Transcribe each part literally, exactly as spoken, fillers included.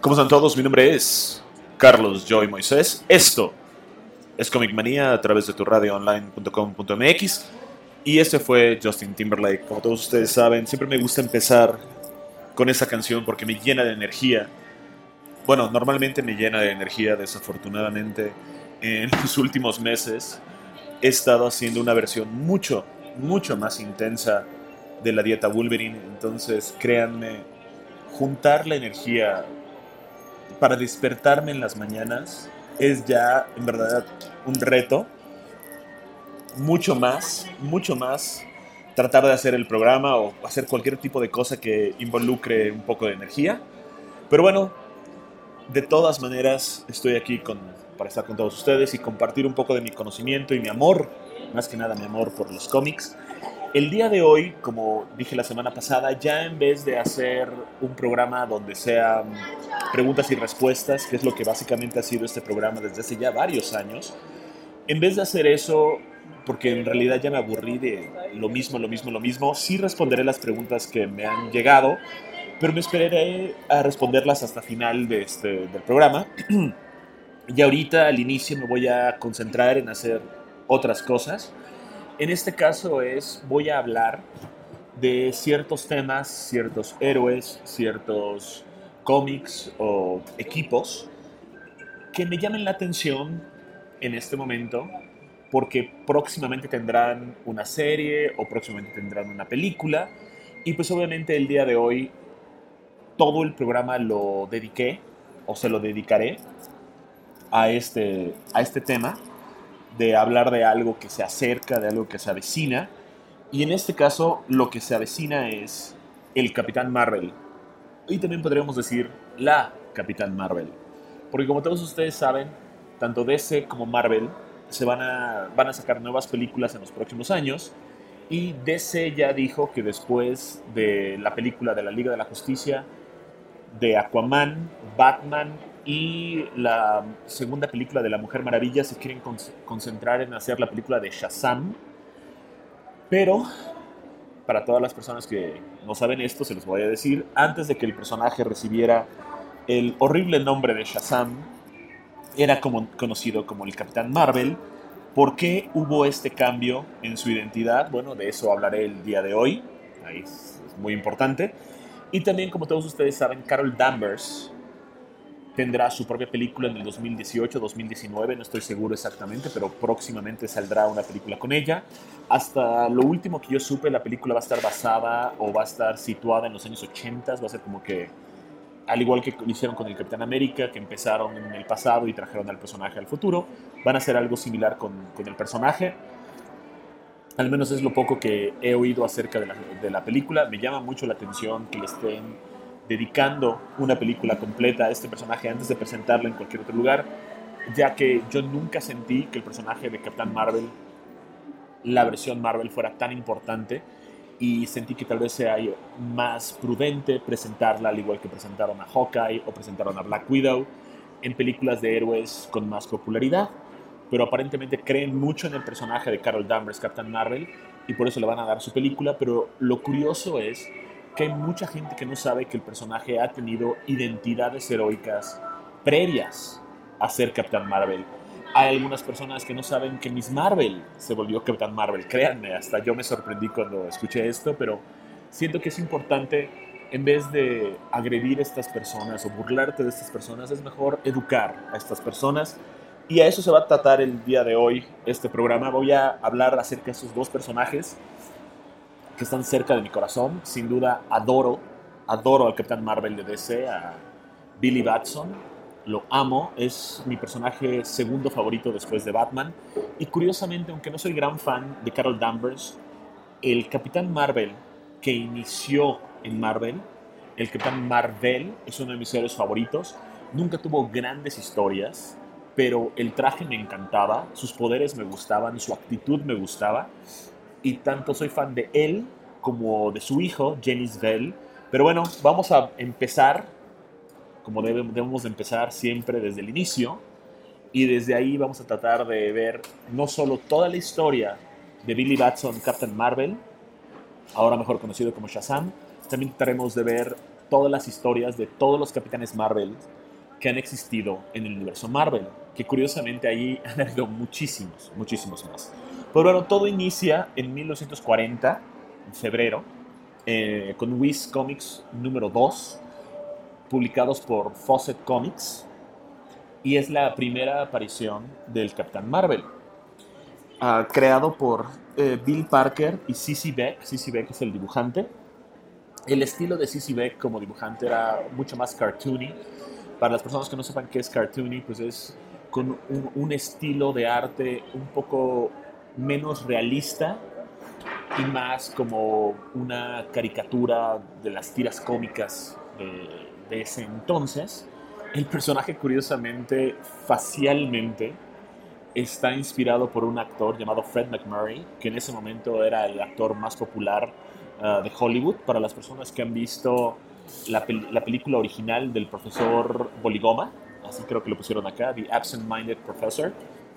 ¿Cómo están todos? Mi nombre es Carlos Joy Moisés. Esto es Comic Manía a través de tu radio online punto com punto m x. Y este fue Justin Timberlake. Como todos ustedes saben, siempre me gusta empezar con esa canción porque me llena de energía. Bueno, normalmente me llena de energía. Desafortunadamente, en los últimos meses he estado haciendo una versión mucho, mucho más intensa de la dieta Wolverine. Entonces, créanme, juntar la energía para despertarme en las mañanas es ya, en verdad, un reto. Mucho más, mucho más tratar de hacer el programa o hacer cualquier tipo de cosa que involucre un poco de energía. Pero bueno, de todas maneras estoy aquí con, para estar con todos ustedes y compartir un poco de mi conocimiento y mi amor, más que nada mi amor por los cómics. El día de hoy, como dije la semana pasada, ya en vez de hacer un programa donde sean preguntas y respuestas, que es lo que básicamente ha sido este programa desde hace ya varios años, en vez de hacer eso, porque en realidad ya me aburrí de lo mismo, lo mismo, lo mismo, sí responderé las preguntas que me han llegado, pero me esperaré a responderlas hasta final de este, del programa. Y ahorita al inicio me voy a concentrar en hacer otras cosas. En este caso es, voy a hablar de ciertos temas, ciertos héroes, ciertos cómics o equipos que me llamen la atención en este momento porque próximamente tendrán una serie o próximamente tendrán una película y pues obviamente el día de hoy todo el programa lo dediqué o se lo dedicaré a este, a este tema de hablar de algo que se acerca, de algo que se avecina. Y en este caso, lo que se avecina es el Capitán Marvel. Y también podríamos decir la Capitán Marvel. Porque como todos ustedes saben, tanto D C como Marvel se van a, van a sacar nuevas películas en los próximos años. Y D C ya dijo que después de la película de la Liga de la Justicia, de Aquaman, Batman y la segunda película de la Mujer Maravilla se quieren con- concentrar en hacer la película de Shazam. Pero para todas las personas que no saben esto, se los voy a decir, antes de que el personaje recibiera el horrible nombre de Shazam, era como, conocido como el Capitán Marvel. ¿Por qué hubo este cambio en su identidad? Bueno, de eso hablaré el día de hoy. Ahí es, es muy importante. Y también, como todos ustedes saben, Carol Danvers tendrá su propia película en el dos mil dieciocho, dos mil diecinueve, no estoy seguro exactamente, pero próximamente saldrá una película con ella. Hasta lo último que yo supe, la película va a estar basada o va a estar situada en los años ochenta, va a ser como que, al igual que lo hicieron con el Capitán América, que empezaron en el pasado y trajeron al personaje al futuro, van a hacer algo similar con, con el personaje. Al menos es lo poco que he oído acerca de la, de la película. Me llama mucho la atención que le estén dedicando una película completa a este personaje antes de presentarlo en cualquier otro lugar, ya que yo nunca sentí que el personaje de Capitán Marvel, la versión Marvel, fuera tan importante y sentí que tal vez sea más prudente presentarla al igual que presentaron a Hawkeye o presentaron a Black Widow en películas de héroes con más popularidad. Pero aparentemente creen mucho en el personaje de Carol Danvers, Captain Marvel, y por eso le van a dar su película. Pero lo curioso es que hay mucha gente que no sabe que el personaje ha tenido identidades heroicas previas a ser Captain Marvel. Hay algunas personas que no saben que Miss Marvel se volvió Captain Marvel. Créanme, hasta yo me sorprendí cuando escuché esto, pero siento que es importante, en vez de agredir a estas personas o burlarte de estas personas, es mejor educar a estas personas. Y a eso se va a tratar el día de hoy este programa. Voy a hablar acerca de esos dos personajes que están cerca de mi corazón. Sin duda adoro, adoro al Capitán Marvel de D C, a Billy Batson. Lo amo, es mi personaje segundo favorito después de Batman. Y curiosamente, aunque no soy gran fan de Carol Danvers, el Capitán Marvel que inició en Marvel, el Capitán Marvel, es uno de mis héroes favoritos. Nunca tuvo grandes historias, pero el traje me encantaba, sus poderes me gustaban, su actitud me gustaba. Y tanto soy fan de él como de su hijo, Janice Bell. Pero bueno, vamos a empezar, como debemos de empezar siempre desde el inicio. Y desde ahí vamos a tratar de ver no solo toda la historia de Billy Batson, Captain Marvel, ahora mejor conocido como Shazam, también trataremos de ver todas las historias de todos los Capitanes Marvel que han existido en el universo Marvel, que curiosamente ahí han habido muchísimos, muchísimos más. Pero bueno, todo inicia en mil novecientos cuarenta, en febrero, eh, con Whiz Comics número dos, publicados por Fawcett Comics, y es la primera aparición del Capitán Marvel, uh, creado por eh, Bill Parker y C C Beck. C C Beck es el dibujante. El estilo de C C Beck como dibujante era mucho más cartoony. Para las personas que no sepan qué es cartoony, pues es con un, un estilo de arte un poco menos realista y más como una caricatura de las tiras cómicas de, de ese entonces. El personaje, curiosamente, facialmente, está inspirado por un actor llamado Fred MacMurray, que en ese momento era el actor más popular uh, de Hollywood. Para las personas que han visto la, pel- la película original del profesor Boligoma, así creo que lo pusieron acá, The Absent-Minded Professor,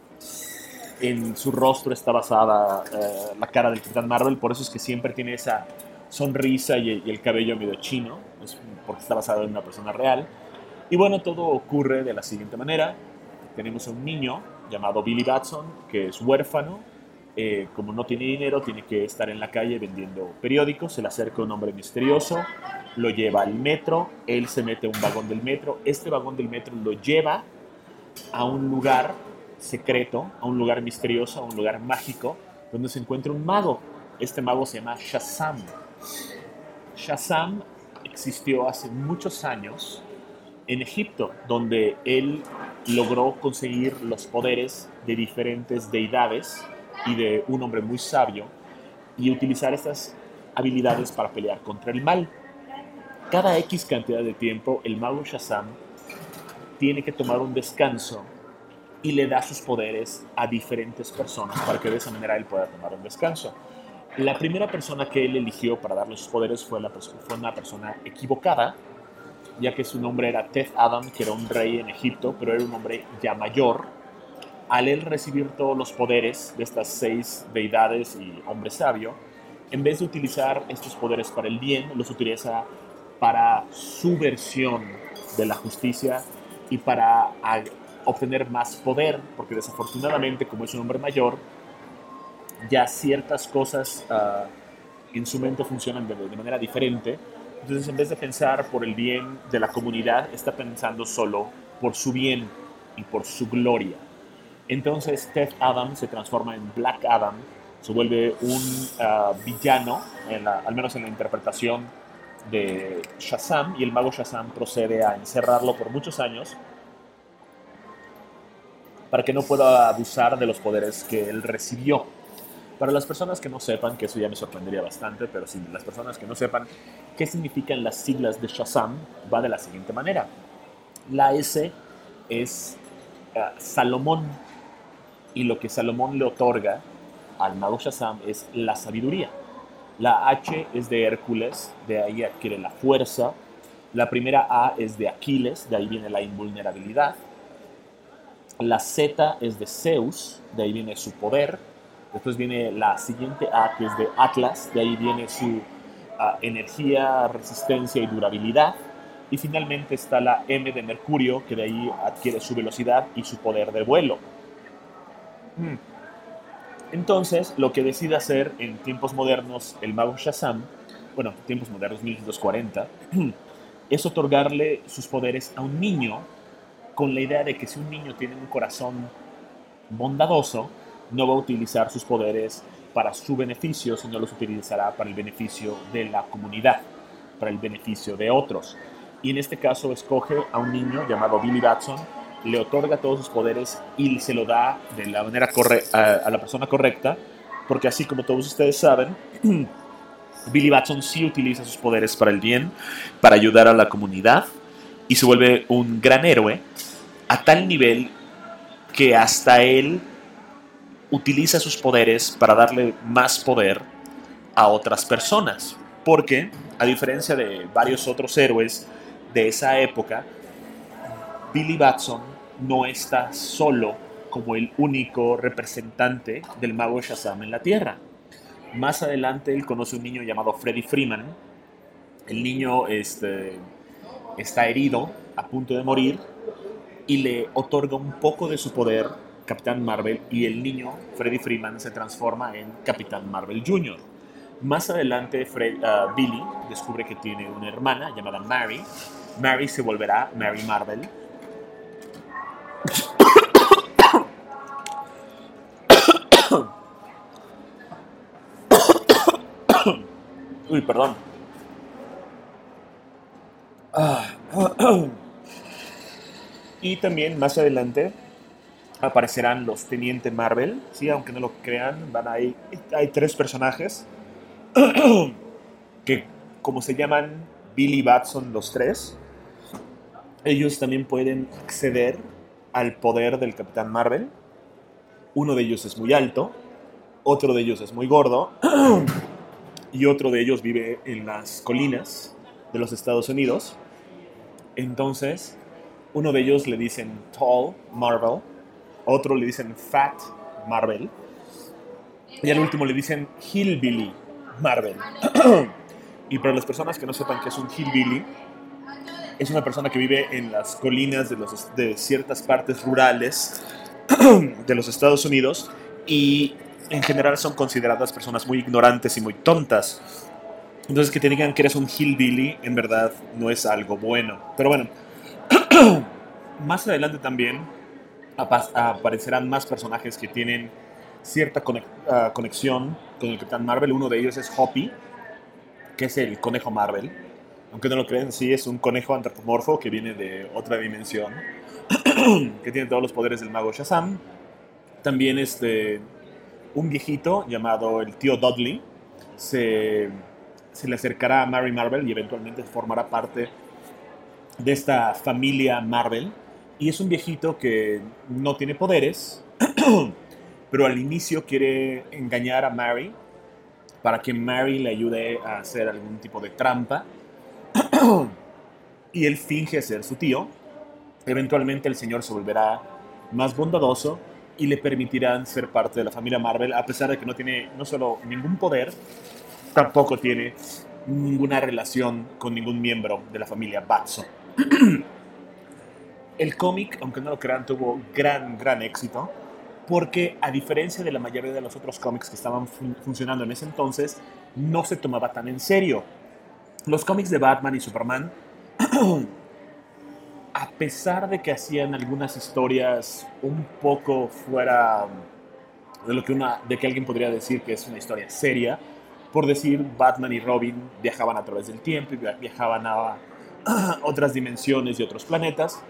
en su rostro está basada uh, la cara del Capitán Marvel, por eso es que siempre tiene esa sonrisa y, y el cabello medio chino, es porque está basado en una persona real. Y bueno, todo ocurre de la siguiente manera. Tenemos a un niño llamado Billy Batson, que es huérfano. Eh, como no tiene dinero, tiene que estar en la calle vendiendo periódicos. Se le acerca un hombre misterioso, lo lleva al metro, él se mete a un vagón del metro. Este vagón del metro lo lleva a un lugar secreto, a un lugar misterioso, a un lugar mágico, donde se encuentra un mago. Este mago se llama Shazam. Shazam existió hace muchos años en Egipto, donde él logró conseguir los poderes de diferentes deidades y de un hombre muy sabio y utilizar estas habilidades para pelear contra el mal. Cada X cantidad de tiempo, el mago Shazam tiene que tomar un descanso y le da sus poderes a diferentes personas para que de esa manera él pueda tomar un descanso. La primera persona que él eligió para darle sus poderes fue, la, fue una persona equivocada, ya que su nombre era Teth Adam, que era un rey en Egipto, pero era un hombre ya mayor. Al él recibir todos los poderes de estas seis deidades y hombre sabio, en vez de utilizar estos poderes para el bien, los utiliza para su versión de la justicia y para a, obtener más poder, porque desafortunadamente, como es un hombre mayor, ya ciertas cosas uh, en su mente funcionan de, de manera diferente. Entonces, en vez de pensar por el bien de la comunidad, está pensando solo por su bien y por su gloria. Entonces, Teth Adam se transforma en Black Adam, se vuelve un uh, villano, en la, al menos en la interpretación de Shazam, y el mago Shazam procede a encerrarlo por muchos años para que no pueda abusar de los poderes que él recibió. Para las personas que no sepan, que eso ya me sorprendería bastante, pero si las personas que no sepan qué significan las siglas de Shazam, va de la siguiente manera. La S es uh, Salomón, y lo que Salomón le otorga al mago Shazam es la sabiduría. La H es de Hércules, de ahí adquiere la fuerza. La primera A es de Aquiles, de ahí viene la invulnerabilidad. La Z es de Zeus, de ahí viene su poder. Después viene la siguiente A, que es de Atlas, de ahí viene su uh, energía, resistencia y durabilidad. Y finalmente está la M de Mercurio, que de ahí adquiere su velocidad y su poder de vuelo. Hmm. Entonces, lo que decide hacer en tiempos modernos el mago Shazam, bueno, tiempos modernos, mil novecientos cuarenta, es otorgarle sus poderes a un niño, con la idea de que si un niño tiene un corazón bondadoso, no va a utilizar sus poderes para su beneficio, sino los utilizará para el beneficio de la comunidad, para el beneficio de otros. Y en este caso escoge a un niño llamado Billy Batson, le otorga todos sus poderes y se lo da de la manera corre- a, a la persona correcta, porque así como todos ustedes saben, Billy Batson sí utiliza sus poderes para el bien, para ayudar a la comunidad, y se vuelve un gran héroe a tal nivel que hasta él utiliza sus poderes para darle más poder a otras personas. Porque, a diferencia de varios otros héroes de esa época, Billy Batson no está solo como el único representante del mago Shazam en la Tierra. Más adelante él conoce a un niño llamado Freddie Freeman, El niño este, está herido, a punto de morir, y le otorga un poco de su poder Capitán Marvel, y el niño, Freddie Freeman, se transforma en Capitán Marvel junior Más adelante, Fred, uh, Billy descubre que tiene una hermana llamada Mary. Mary se volverá Mary Marvel. Uy, perdón. Ah. Y también más adelante aparecerán los Teniente Marvel, sí, aunque no lo crean, van ahí, hay tres personajes que, como se llaman Billy y Batson los tres, ellos también pueden acceder al poder del Capitán Marvel. Uno de ellos es muy alto, otro de ellos es muy gordo y otro de ellos vive en las colinas de los Estados Unidos. Entonces, uno de ellos le dicen Tall Marvel, otro le dicen Fat Marvel y al último le dicen Hillbilly Marvel. Y para las personas que no sepan qué es un hillbilly, es una persona que vive en las colinas de, los, de ciertas partes rurales de los Estados Unidos y en general son consideradas personas muy ignorantes y muy tontas. Entonces que te digan que eres un hillbilly en verdad no es algo bueno. Pero bueno, más adelante también aparecerán más personajes que tienen cierta conexión con el Capitán Marvel. Uno de ellos es Hoppy, que es el conejo Marvel. Aunque no lo creen, sí, es un conejo antropomorfo que viene de otra dimensión, que tiene todos los poderes del mago Shazam. También este, un viejito llamado el tío Dudley se, se le acercará a Mary Marvel y eventualmente formará parte de esta familia Marvel. Y es un viejito que no tiene poderes, pero al inicio quiere engañar a Mary para que Mary le ayude a hacer algún tipo de trampa. Y él finge ser su tío. Eventualmente el señor se volverá más bondadoso y le permitirán ser parte de la familia Marvel, a pesar de que no tiene no solo ningún poder, tampoco tiene ninguna relación con ningún miembro de la familia Batson. El cómic, aunque no lo crean, tuvo gran, gran éxito, porque a diferencia de la mayoría de los otros cómics que estaban fun- funcionando en ese entonces, no se tomaba tan en serio. Los cómics de Batman y Superman, a pesar de que hacían algunas historias un poco fuera de lo que una, de que alguien podría decir que es una historia seria, por decir, Batman y Robin viajaban a través del tiempo y viajaban a, a otras dimensiones y otros planetas.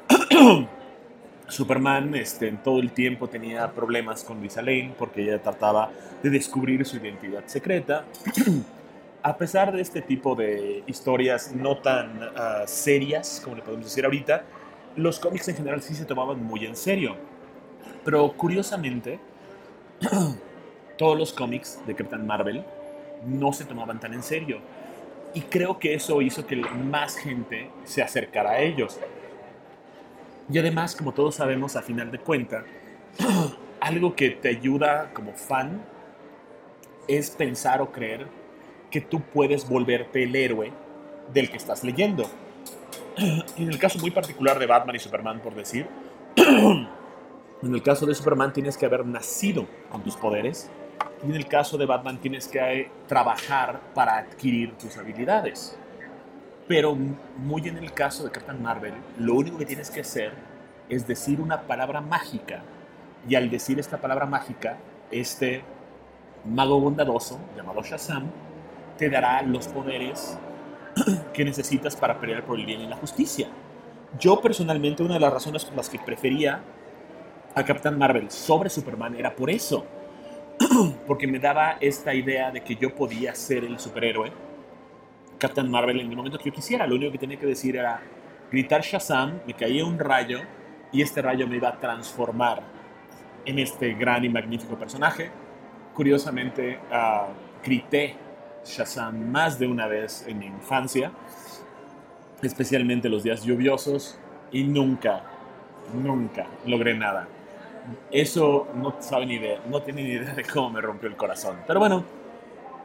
Superman este, en todo el tiempo tenía problemas con Lisa Lane porque ella trataba de descubrir su identidad secreta. A pesar de este tipo de historias no tan uh, serias, como le podemos decir ahorita, los cómics en general sí se tomaban muy en serio. Pero curiosamente, todos los cómics de Capitán Marvel no se tomaban tan en serio. Y creo que eso hizo que más gente se acercara a ellos. Y además, como todos sabemos, a final de cuentas, algo que te ayuda como fan es pensar o creer que tú puedes volverte el héroe del que estás leyendo. En el caso muy particular de Batman y Superman, por decir, en el caso de Superman tienes que haber nacido con tus poderes, y en el caso de Batman tienes que trabajar para adquirir tus habilidades. Pero muy en el caso de Captain Marvel, lo único que tienes que hacer es decir una palabra mágica, y al decir esta palabra mágica, este mago bondadoso llamado Shazam te dará los poderes que necesitas para pelear por el bien y la justicia. Yo personalmente, una de las razones por las que prefería a Capitán Marvel sobre Superman era por eso, porque me daba esta idea de que yo podía ser el superhéroe Captain Marvel en el momento que yo quisiera. Lo único que tenía que decir era gritar Shazam, me caía un rayo y este rayo me iba a transformar en este gran y magnífico personaje. Curiosamente, uh, grité Shazam más de una vez en mi infancia, especialmente los días lluviosos, y nunca, nunca logré nada. Eso no saben ni idea, no tienen ni idea de cómo me rompió el corazón. Pero bueno,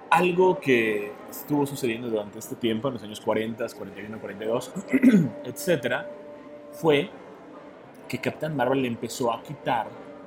Algo que estuvo sucediendo durante este tiempo, en los años cuarenta, cuarenta y uno, cuarenta y dos, etcétera, fue que Captain Marvel le empezó a quitar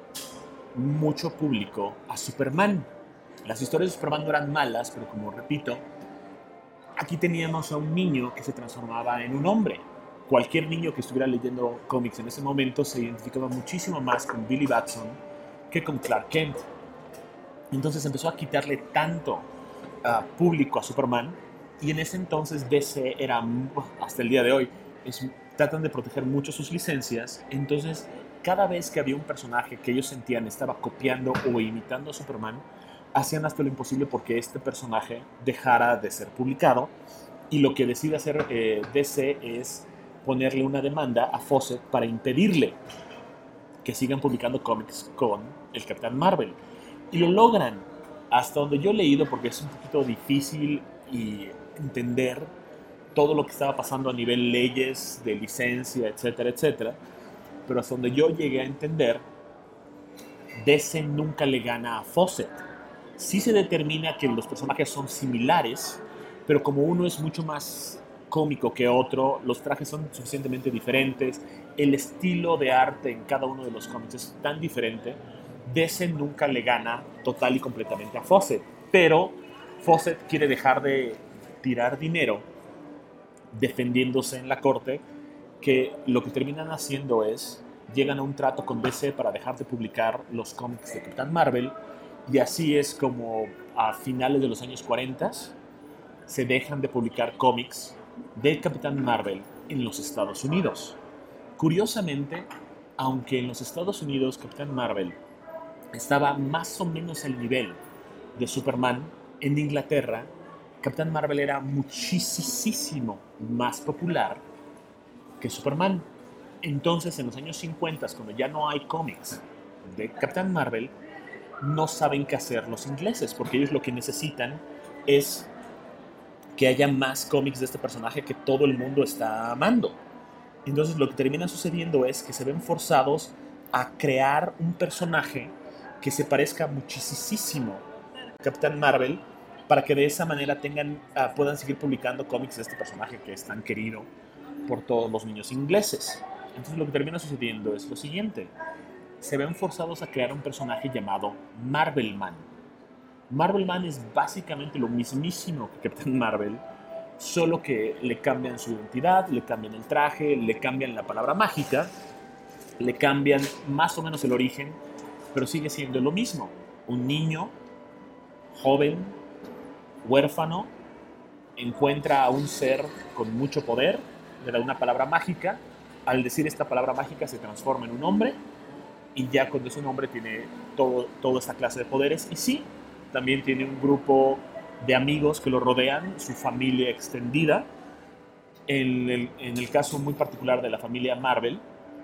mucho público a Superman. Las historias de Superman no eran malas, pero como repito, aquí teníamos a un niño que se transformaba en un hombre. Cualquier niño que estuviera leyendo cómics en ese momento se identificaba muchísimo más con Billy Batson que con Clark Kent. Entonces empezó a quitarle tanto uh, público a Superman, y en ese entonces D C era, hasta el día de hoy, es, tratan de proteger mucho sus licencias. Entonces cada vez que había un personaje que ellos sentían estaba copiando o imitando a Superman, hacían hasta lo imposible porque este personaje dejara de ser publicado, y lo que decide hacer eh, D C es ponerle una demanda a Fawcett para impedirle que sigan publicando cómics con el Capitán Marvel. Y lo logran, hasta donde yo he leído, porque es un poquito difícil y entender todo lo que estaba pasando a nivel leyes, de licencia, etcétera, etcétera. Pero hasta donde yo llegué a entender, D C nunca le gana a Fawcett. Sí se determina que los personajes son similares, pero como uno es mucho más cómico que otro, los trajes son suficientemente diferentes, el estilo de arte en cada uno de los cómics es tan diferente. D C nunca le gana total y completamente a Fawcett, pero Fawcett quiere dejar de tirar dinero defendiéndose en la corte, que lo que terminan haciendo es, llegan a un trato con D C para dejar de publicar los cómics de Capitán Marvel, y así es como a finales de los años cuarenta se dejan de publicar cómics de Capitán Marvel en los Estados Unidos. Curiosamente, aunque en los Estados Unidos Capitán Marvel estaba más o menos al nivel de Superman, en Inglaterra Capitán Marvel era muchísimo más popular que Superman. Entonces, en los años cincuenta, cuando ya no hay cómics de Capitán Marvel, no saben qué hacer los ingleses, porque ellos lo que necesitan es que haya más cómics de este personaje que todo el mundo está amando. Entonces lo que termina sucediendo es que se ven forzados a crear un personaje que se parezca muchísimo a Capitán Marvel, para que de esa manera tengan, uh, puedan seguir publicando cómics de este personaje que es tan querido por todos los niños ingleses. Entonces lo que termina sucediendo es lo siguiente: se ven forzados a crear un personaje llamado Marvelman. Marvelman es básicamente lo mismísimo que Captain Marvel, solo que le cambian su identidad, le cambian el traje, le cambian la palabra mágica, le cambian más o menos el origen, pero sigue siendo lo mismo. Un niño joven, huérfano, encuentra a un ser con mucho poder, le da una palabra mágica, al decir esta palabra mágica se transforma en un hombre, y ya cuando es un hombre tiene todo, toda esta clase de poderes. Y sí, también tiene un grupo de amigos que lo rodean, su familia extendida. En el, en el caso muy particular de la familia Marvel,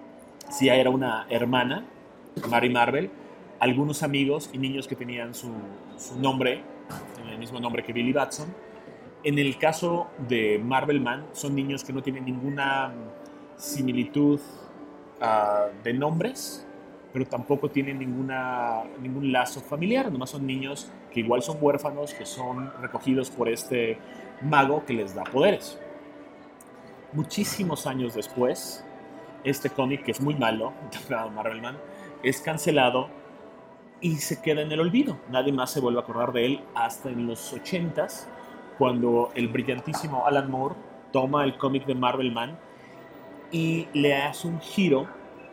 sí era una hermana, Mary Marvel, algunos amigos y niños que tenían su, su nombre, el mismo nombre que Billy Batson. En el caso de Marvelman, son niños que no tienen ninguna similitud uh, de nombres, pero tampoco tienen ninguna, ningún lazo familiar. Nomás son niños que igual son huérfanos, que son recogidos por este mago que les da poderes. Muchísimos años después, este cómic, que es muy malo, llamado Marvelman, es cancelado y se queda en el olvido. Nadie más se vuelve a acordar de él hasta en los ochentas, cuando el brillantísimo Alan Moore toma el cómic de Marvelman y le hace un giro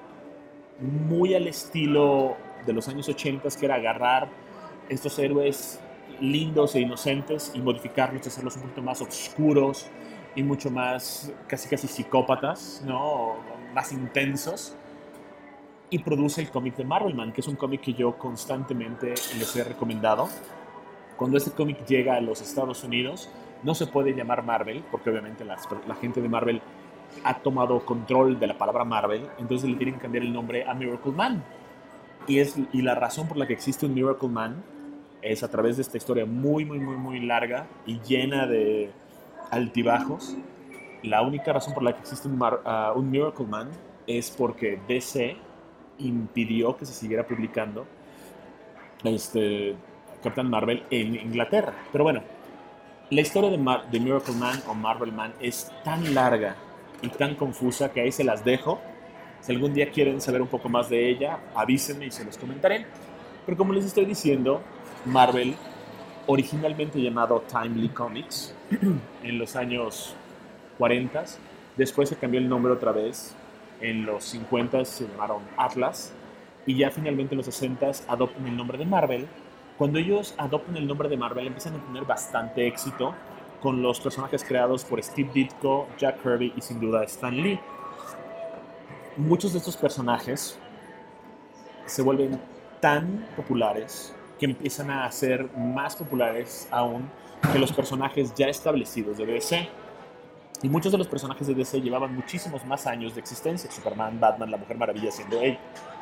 muy al estilo de los años ochenta, que era agarrar estos héroes lindos e inocentes y modificarlos, hacerlos un poquito más oscuros y mucho más casi casi psicópatas, ¿no? Más intensos, y produce el cómic de Marvelman, que es un cómic que yo constantemente les he recomendado. Cuando este cómic llega a los Estados Unidos, no se puede llamar Marvel, porque obviamente las, la gente de Marvel ha tomado control de la palabra Marvel, entonces le tienen que cambiar el nombre a Miracle Man. Y, es, y la razón por la que existe un Miracle Man es a través de esta historia muy, muy, muy, muy larga y llena de altibajos. La única razón por la que existe un, Mar, uh, un Miracle Man es porque D C impidió que se siguiera publicando este Capitán Marvel en Inglaterra. Pero bueno, la historia de, Mar- de Miracle Man o Marvel Man es tan larga y tan confusa que ahí se las dejo. Si algún día quieren saber un poco más de ella, avísenme y se los comentaré. Pero como les estoy diciendo, Marvel, originalmente llamado Timely Comics, en los años cuarenta, después se cambió el nombre otra vez, en los cincuenta se llamaron Atlas, y ya finalmente en los sesenta adoptan el nombre de Marvel. Cuando ellos adoptan el nombre de Marvel empiezan a tener bastante éxito con los personajes creados por Steve Ditko, Jack Kirby y sin duda Stan Lee. Muchos de estos personajes se vuelven tan populares que empiezan a ser más populares aún que los personajes ya establecidos de D C. Y muchos de los personajes de D C llevaban muchísimos más años de existencia. Superman, Batman, la Mujer Maravilla siendo él.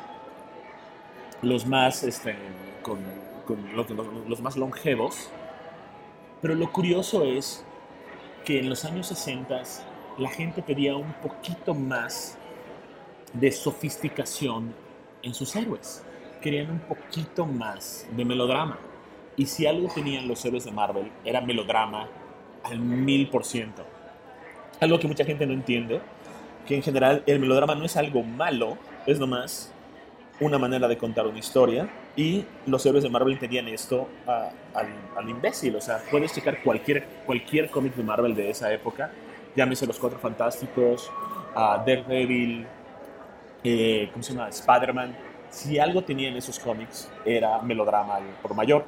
Los más, este, con, con los, los, los más longevos. Pero lo curioso es que en los años sesenta la gente pedía un poquito más de sofisticación en sus héroes. Querían un poquito más de melodrama. Y si algo tenían los héroes de Marvel, era melodrama al mil por ciento. Algo que mucha gente no entiende, que en general el melodrama no es algo malo, es nomás una manera de contar una historia. Y los héroes de Marvel entendían esto uh, al, al imbécil. O sea, puedes checar cualquier, cualquier cómic de Marvel de esa época, llámese Los Cuatro Fantásticos, uh, Daredevil, eh, ¿cómo se llama? Spider-Man. Si algo tenía en esos cómics era melodrama por mayor.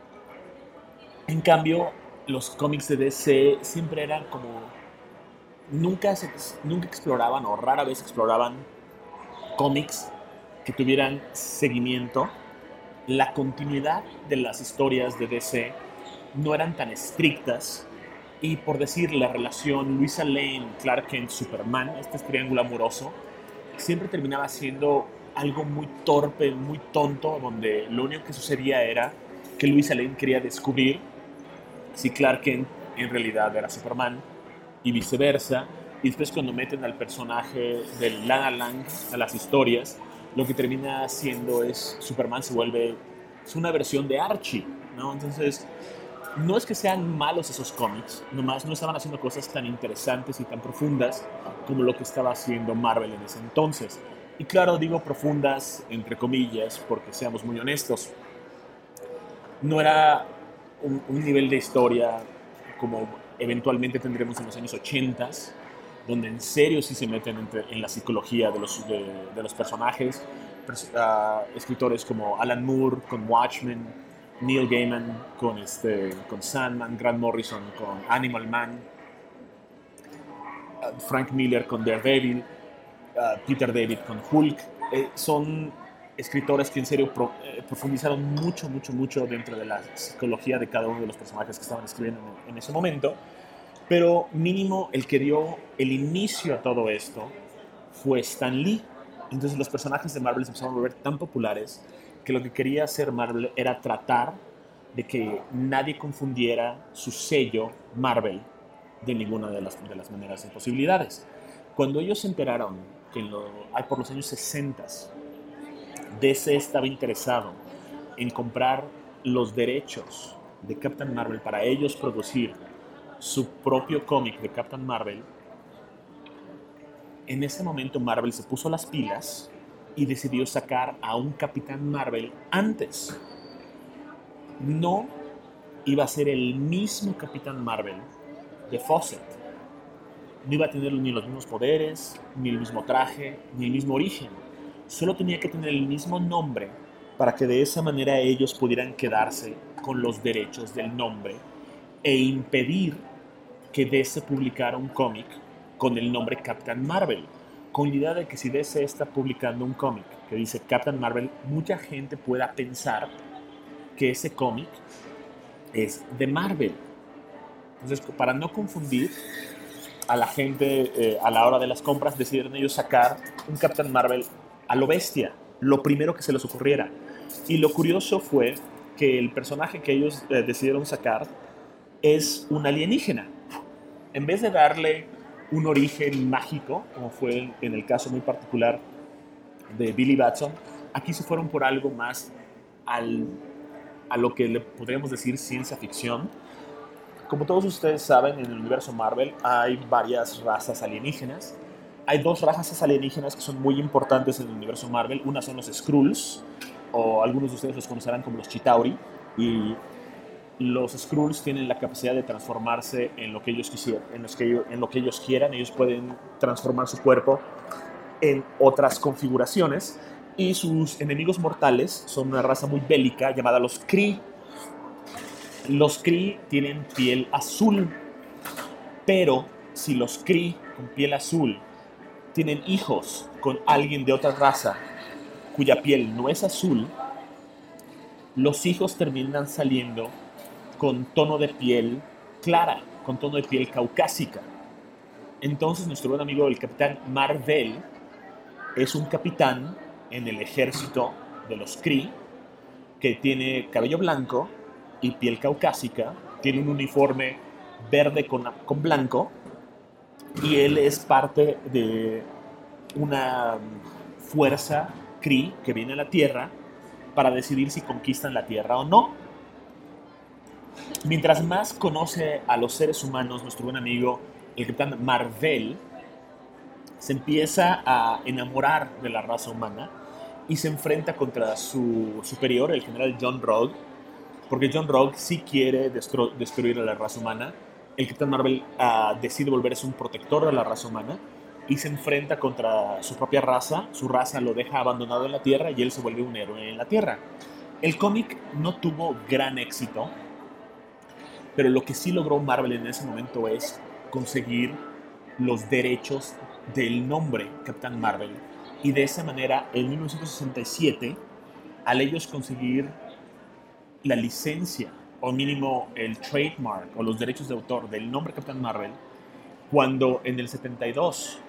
En cambio, los cómics de D C siempre eran como... Nunca, se, nunca exploraban o rara vez exploraban cómics que tuvieran seguimiento. La continuidad de las historias de D C no eran tan estrictas y, por decir, la relación Luisa Lane, Clark Kent, Superman, este triángulo amoroso, siempre terminaba siendo algo muy torpe, muy tonto, donde lo único que sucedía era que Luisa Lane quería descubrir si Clark Kent en realidad era Superman y viceversa. Y después cuando meten al personaje del Lana Lang a las historias, lo que termina haciendo es Superman se vuelve es una versión de Archie, ¿no? Entonces, no es que sean malos esos cómics, nomás no estaban haciendo cosas tan interesantes y tan profundas como lo que estaba haciendo Marvel en ese entonces. Y claro, digo profundas entre comillas, porque seamos muy honestos, no era un, un nivel de historia como eventualmente tendremos en los años ochenta, donde en serio sí se meten entre, en la psicología de los, de, de los personajes. Pers uh, escritores como Alan Moore con Watchmen, Neil Gaiman con, este, con Sandman, Grant Morrison con Animal Man, uh, Frank Miller con Daredevil, uh, Peter David con Hulk. Eh, son escritores que en serio pro, eh, profundizaron mucho, mucho, mucho dentro de la psicología de cada uno de los personajes que estaban escribiendo en, en ese momento. Pero mínimo el que dio el inicio a todo esto fue Stan Lee. Entonces los personajes de Marvel se empezaron a volver tan populares que lo que quería hacer Marvel era tratar de que nadie confundiera su sello Marvel de ninguna de las, de las maneras y posibilidades. Cuando ellos se enteraron que en lo, por los años sesenta D C estaba interesado en comprar los derechos de Captain Marvel para ellos producir su propio cómic de Captain Marvel, en ese momento Marvel se puso las pilas y decidió sacar a un Capitán Marvel antes. No iba a ser el mismo Capitán Marvel de Fawcett. No iba a tener ni los mismos poderes, ni el mismo traje, ni el mismo origen. Solo tenía que tener el mismo nombre para que de esa manera ellos pudieran quedarse con los derechos del nombre e impedir que D C publicara un cómic con el nombre Captain Marvel, con la idea de que si D C está publicando un cómic que dice Captain Marvel, mucha gente pueda pensar que ese cómic es de Marvel. Entonces, para no confundir a la gente eh, a la hora de las compras, decidieron ellos sacar un Captain Marvel a lo bestia, lo primero que se les ocurriera. Y lo curioso fue que el personaje que ellos eh, decidieron sacar es un alienígena. En vez de darle un origen mágico, como fue en el caso muy particular de Billy Batson, aquí se fueron por algo más al a lo que le podríamos decir ciencia ficción. Como todos ustedes saben, en el universo Marvel hay varias razas alienígenas. Hay dos razas alienígenas que son muy importantes en el universo Marvel. Una son los Skrulls, o algunos de ustedes los conocerán como los Chitauri. Y los Skrulls tienen la capacidad de transformarse en lo que ellos quisieran, en, los que ellos, en lo que ellos quieran. Ellos pueden transformar su cuerpo en otras configuraciones. Y sus enemigos mortales son una raza muy bélica llamada los Kree. Los Kree tienen piel azul, pero si los Kree con piel azul tienen hijos con alguien de otra raza cuya piel no es azul, los hijos terminan saliendo con tono de piel clara, con tono de piel caucásica. Entonces nuestro buen amigo el Capitán Marvel es un capitán en el ejército de los Kree que tiene cabello blanco y piel caucásica, tiene un uniforme verde con, con blanco, y él es parte de una fuerza Kree que viene a la Tierra para decidir si conquistan la Tierra o no. Mientras más conoce a los seres humanos, nuestro buen amigo, el Capitán Marvel, se empieza a enamorar de la raza humana y se enfrenta contra su superior, el general John Rogue, porque John Rogue sí quiere destru- destruir a la raza humana. El Capitán Marvel uh, decide volverse un protector de la raza humana y se enfrenta contra su propia raza. Su raza lo deja abandonado en la Tierra y él se vuelve un héroe en la Tierra. El cómic no tuvo gran éxito, pero lo que sí logró Marvel en ese momento es conseguir los derechos del nombre Capitán Marvel. Y de esa manera, en mil novecientos sesenta y siete, al ellos conseguir la licencia, o mínimo el trademark, o los derechos de autor del nombre Capitán Marvel, cuando en el setenta y dos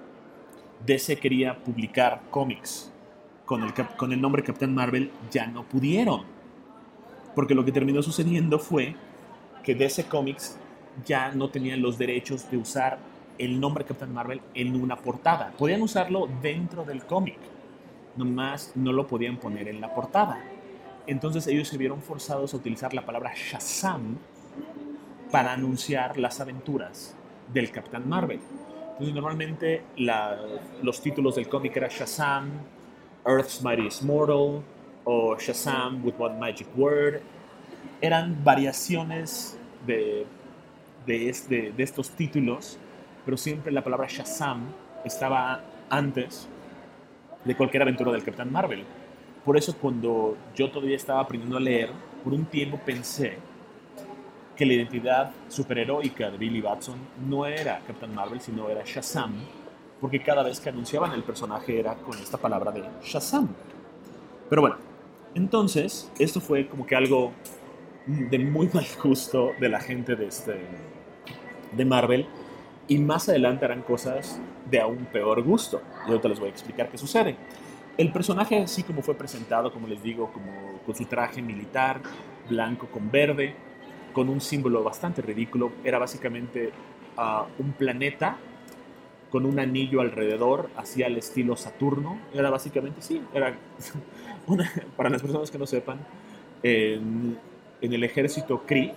D C quería publicar cómics con el, con el nombre Capitán Marvel, ya no pudieron. Porque lo que terminó sucediendo fue que D C Comics ya no tenían los derechos de usar el nombre Capitán Marvel en una portada. Podían usarlo dentro del cómic, nomás no lo podían poner en la portada. Entonces ellos se vieron forzados a utilizar la palabra Shazam para anunciar las aventuras del Capitán Marvel. Entonces normalmente la, los títulos del cómic eran Shazam, Earth's Mightiest Mortal, o Shazam with One Magic Word. Eran variaciones de, de, este, de estos títulos, pero siempre la palabra Shazam estaba antes de cualquier aventura del Capitán Marvel. Por eso cuando yo todavía estaba aprendiendo a leer, por un tiempo pensé que la identidad superheroica de Billy Batson no era Capitán Marvel, sino era Shazam, porque cada vez que anunciaban el personaje era con esta palabra de Shazam. Pero bueno, entonces esto fue como que algo de muy mal gusto de la gente de, este, de Marvel, y más adelante harán cosas de aún peor gusto. Y ahorita les voy a explicar qué sucede. El personaje, así como fue presentado, como les digo, como con su traje militar, blanco con verde, con un símbolo bastante ridículo, era básicamente uh, un planeta con un anillo alrededor, hacia el estilo Saturno. Era básicamente, sí, era una, para las personas que no sepan, en, en el ejército Kree,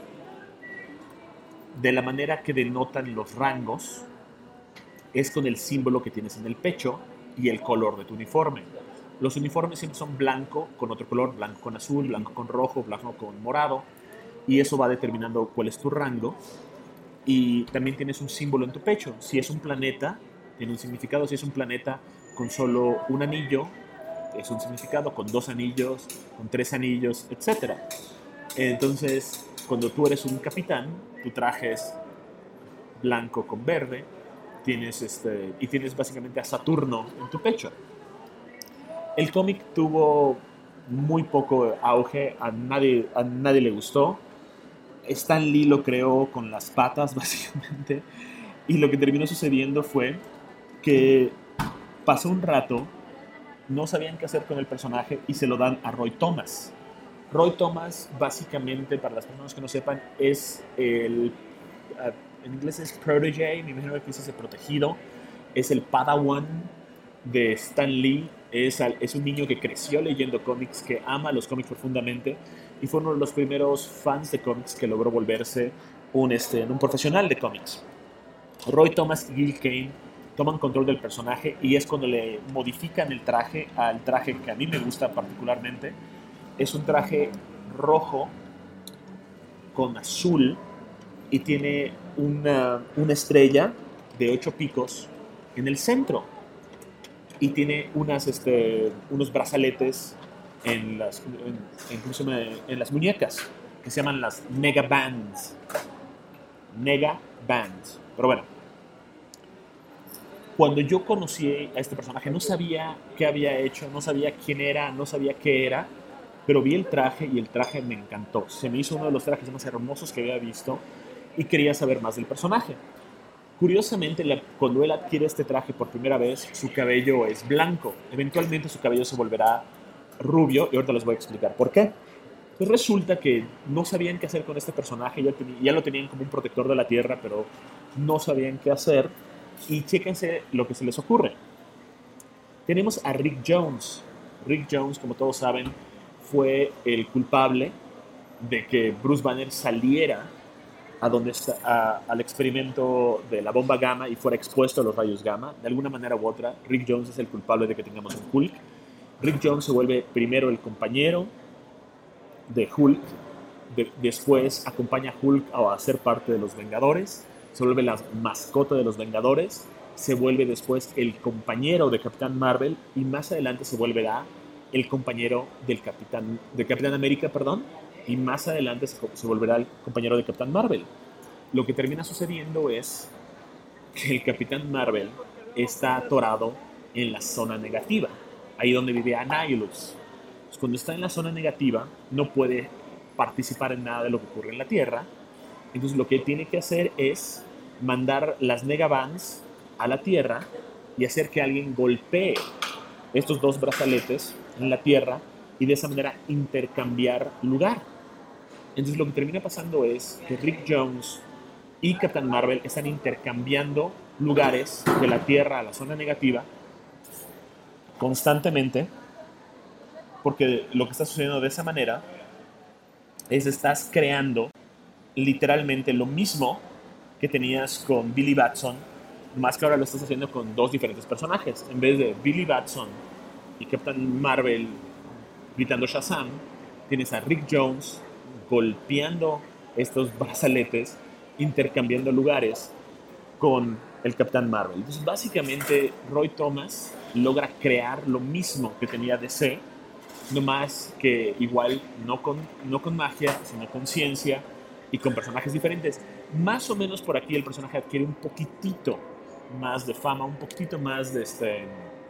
de la manera que denotan los rangos, es con el símbolo que tienes en el pecho y el color de tu uniforme. Los uniformes siempre son blanco con otro color, blanco con azul, blanco con rojo, blanco con morado, y eso va determinando cuál es tu rango. Y también tienes un símbolo en tu pecho. Si es un planeta, tiene un significado. Si es un planeta con solo un anillo, es un significado. Con dos anillos, con tres anillos, etcétera. Entonces, cuando tú eres un capitán, tu traje es blanco con verde, tienes este, y tienes básicamente a Saturno en tu pecho. El cómic tuvo muy poco auge, a nadie, a nadie le gustó. Stan Lee lo creó con las patas, básicamente. Y lo que terminó sucediendo fue que pasó un rato, no sabían qué hacer con el personaje y se lo dan a Roy Thomas. Roy Thomas, básicamente, para las personas que no sepan, es el... Uh, en inglés es protege, me imagino que es ese protegido. Es el Padawan de Stan Lee Es, al- es un niño que creció leyendo cómics, que ama los cómics profundamente y fue uno de los primeros fans de cómics que logró volverse un, este, un profesional de cómics. Roy Thomas y Gil Kane toman control del personaje y es cuando le modifican el traje al traje que a mí me gusta particularmente. Es un traje rojo con azul y tiene una, una estrella de ocho picos en el centro y tiene unas, este, unos brazaletes en las, en, en, ¿cómo se llama? En las muñecas que se llaman las Mega Bands. Mega Bands. Pero bueno, cuando yo conocí a este personaje no sabía qué había hecho, no sabía quién era, no sabía qué era, pero vi el traje y el traje me encantó. Se me hizo uno de los trajes más hermosos que había visto y quería saber más del personaje. Curiosamente, la- cuando él adquiere este traje por primera vez, su cabello es blanco. Eventualmente su cabello se volverá rubio y ahorita les voy a explicar por qué. Pues resulta que no sabían qué hacer con este personaje, ya, teni- ya lo tenían como un protector de la Tierra, pero no sabían qué hacer. Y chéquense lo que se les ocurre. Tenemos a Rick Jones. Rick Jones, como todos saben, fue el culpable de que Bruce Banner saliera a donde está, a- al experimento de la bomba gamma y fuera expuesto a los rayos gamma. De alguna manera u otra, Rick Jones es el culpable de que tengamos un Hulk. Rick Jones se vuelve primero el compañero de Hulk, de- después acompaña a Hulk a ser parte de los Vengadores, se vuelve la mascota de los Vengadores, se vuelve después el compañero de Capitán Marvel y más adelante se volverá el compañero del Capitán, de Capitán América, perdón, y más adelante se, se volverá el compañero de Capitán Marvel. Lo que termina sucediendo es que el Capitán Marvel está atorado en la zona negativa, ahí donde vive Annihilus. Pues cuando está en la zona negativa, no puede participar en nada de lo que ocurre en la Tierra. Entonces lo que tiene que hacer es mandar las Negabands a la Tierra y hacer que alguien golpee estos dos brazaletes en la Tierra y de esa manera intercambiar lugar. Entonces lo que termina pasando es que Rick Jones y Captain Marvel están intercambiando lugares de la Tierra a la zona negativa constantemente, porque lo que está sucediendo de esa manera es estás creando literalmente lo mismo que tenías con Billy Batson, más que ahora lo estás haciendo con dos diferentes personajes. En vez de Billy Batson y Captain Marvel gritando Shazam, tienes a Rick Jones golpeando estos brazaletes, intercambiando lugares con el Capitán Marvel. Entonces, básicamente, Roy Thomas logra crear lo mismo que tenía D C, no más que igual no con, no con magia, sino con ciencia y con personajes diferentes. Más o menos por aquí el personaje adquiere un poquitito más de fama, un poquitito más de, este,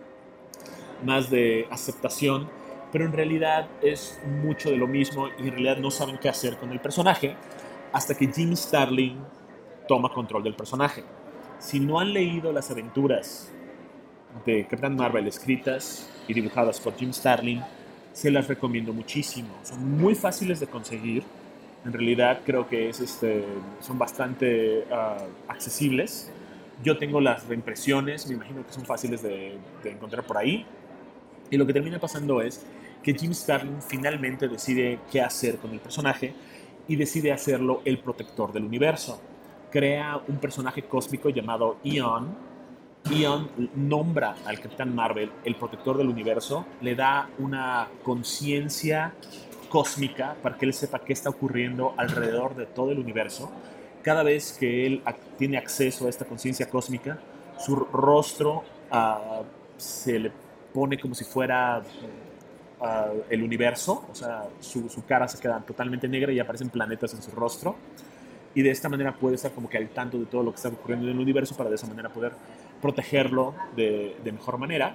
más de aceptación, pero en realidad es mucho de lo mismo y en realidad no saben qué hacer con el personaje hasta que Jim Starlin toma control del personaje. Si no han leído las aventuras de Captain Marvel escritas y dibujadas por Jim Starlin, se las recomiendo muchísimo. Son muy fáciles de conseguir. En realidad creo que es, este, son bastante uh, accesibles. Yo tengo las reimpresiones, me imagino que son fáciles de, de encontrar por ahí. Y lo que termina pasando es que Jim Starlin finalmente decide qué hacer con el personaje y decide hacerlo el protector del universo. Crea un personaje cósmico llamado Eon. Eon nombra al Capitán Marvel el protector del universo, le da una conciencia cósmica para que él sepa qué está ocurriendo alrededor de todo el universo. Cada vez que él tiene acceso a esta conciencia cósmica, su rostro uh, se le pone como si fuera uh, el universo, o sea, su, su cara se queda totalmente negra y aparecen planetas en su rostro. Y de esta manera puede estar como que al tanto de todo lo que está ocurriendo en el universo para de esa manera poder protegerlo de, de mejor manera.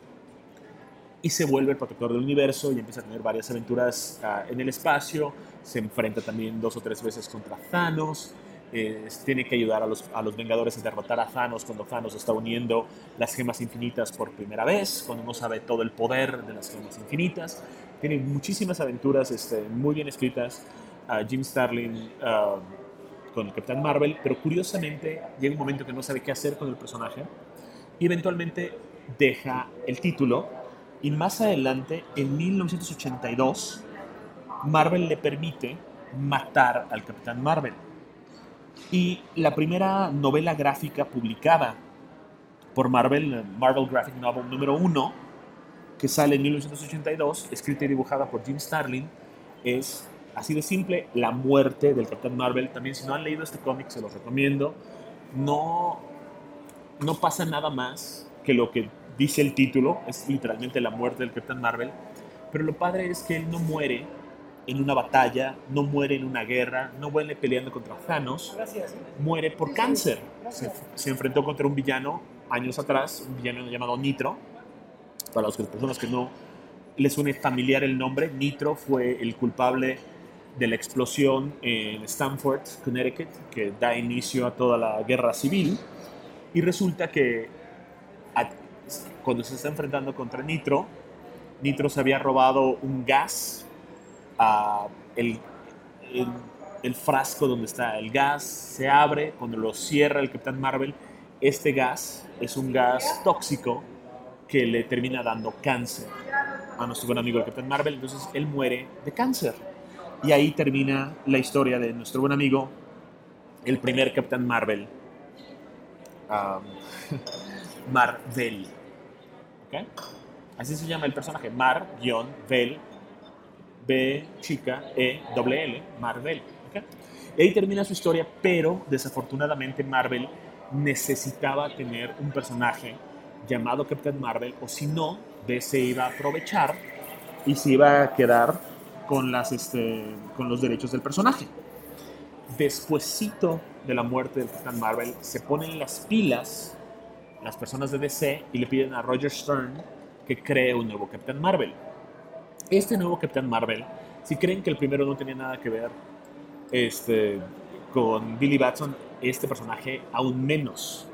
Y se vuelve el protector del universo y empieza a tener varias aventuras uh, en el espacio. Se enfrenta también dos o tres veces contra Thanos. Eh, tiene que ayudar a los, a los Vengadores a derrotar a Thanos cuando Thanos está uniendo las gemas infinitas por primera vez, cuando no sabe todo el poder de las gemas infinitas. Tiene muchísimas aventuras este, muy bien escritas. Uh, Jim Starlin uh, con el Capitán Marvel, pero curiosamente llega un momento que no sabe qué hacer con el personaje y eventualmente deja el título Y más adelante, en mil novecientos ochenta y dos, Marvel le permite matar al Capitán Marvel. Y la primera novela gráfica publicada por Marvel, Marvel Graphic Novel número uno, que sale en mil novecientos ochenta y dos, escrita y dibujada por Jim Starlin, es así de simple: la muerte del Capitán Marvel. También, si no han leído este cómic, se los recomiendo. No, no pasa nada más que lo que dice el título, es literalmente la muerte del Capitán Marvel. Pero lo padre es que él no muere en una batalla, no muere en una guerra, no muere peleando contra Thanos, muere por cáncer. Se, se enfrentó contra un villano años atrás, un villano llamado Nitro. Para las personas que no les suene familiar el nombre, Nitro fue el culpable de la explosión en Stamford, Connecticut, que da inicio a toda la guerra civil. Y resulta que a, cuando se está enfrentando contra Nitro, Nitro se había robado un gas, uh, el, el, el frasco donde está el gas se abre, cuando lo cierra el Capitán Marvel, este gas es un gas tóxico que le termina dando cáncer a nuestro buen amigo el Capitán Marvel. Entonces él muere de cáncer. Y ahí termina la historia de nuestro buen amigo, el primer Capitán Marvel, um, Mar-Vell. ¿Okay? Así se llama el personaje, Mar-Vel, B chica, E, doble L, Mar-Vell. ¿Okay? Y ahí termina su historia, pero desafortunadamente Marvel necesitaba tener un personaje llamado Capitán Marvel, o si no, D C iba a aprovechar y se iba a quedar con, las, este, con los derechos del personaje. Despuésito de la muerte del Capitán Marvel, se ponen las pilas las personas de D C y le piden a Roger Stern que cree un nuevo Capitán Marvel. Este nuevo Capitán Marvel, si creen que el primero no tenía nada que ver este, con Billy Batson, este personaje aún menos.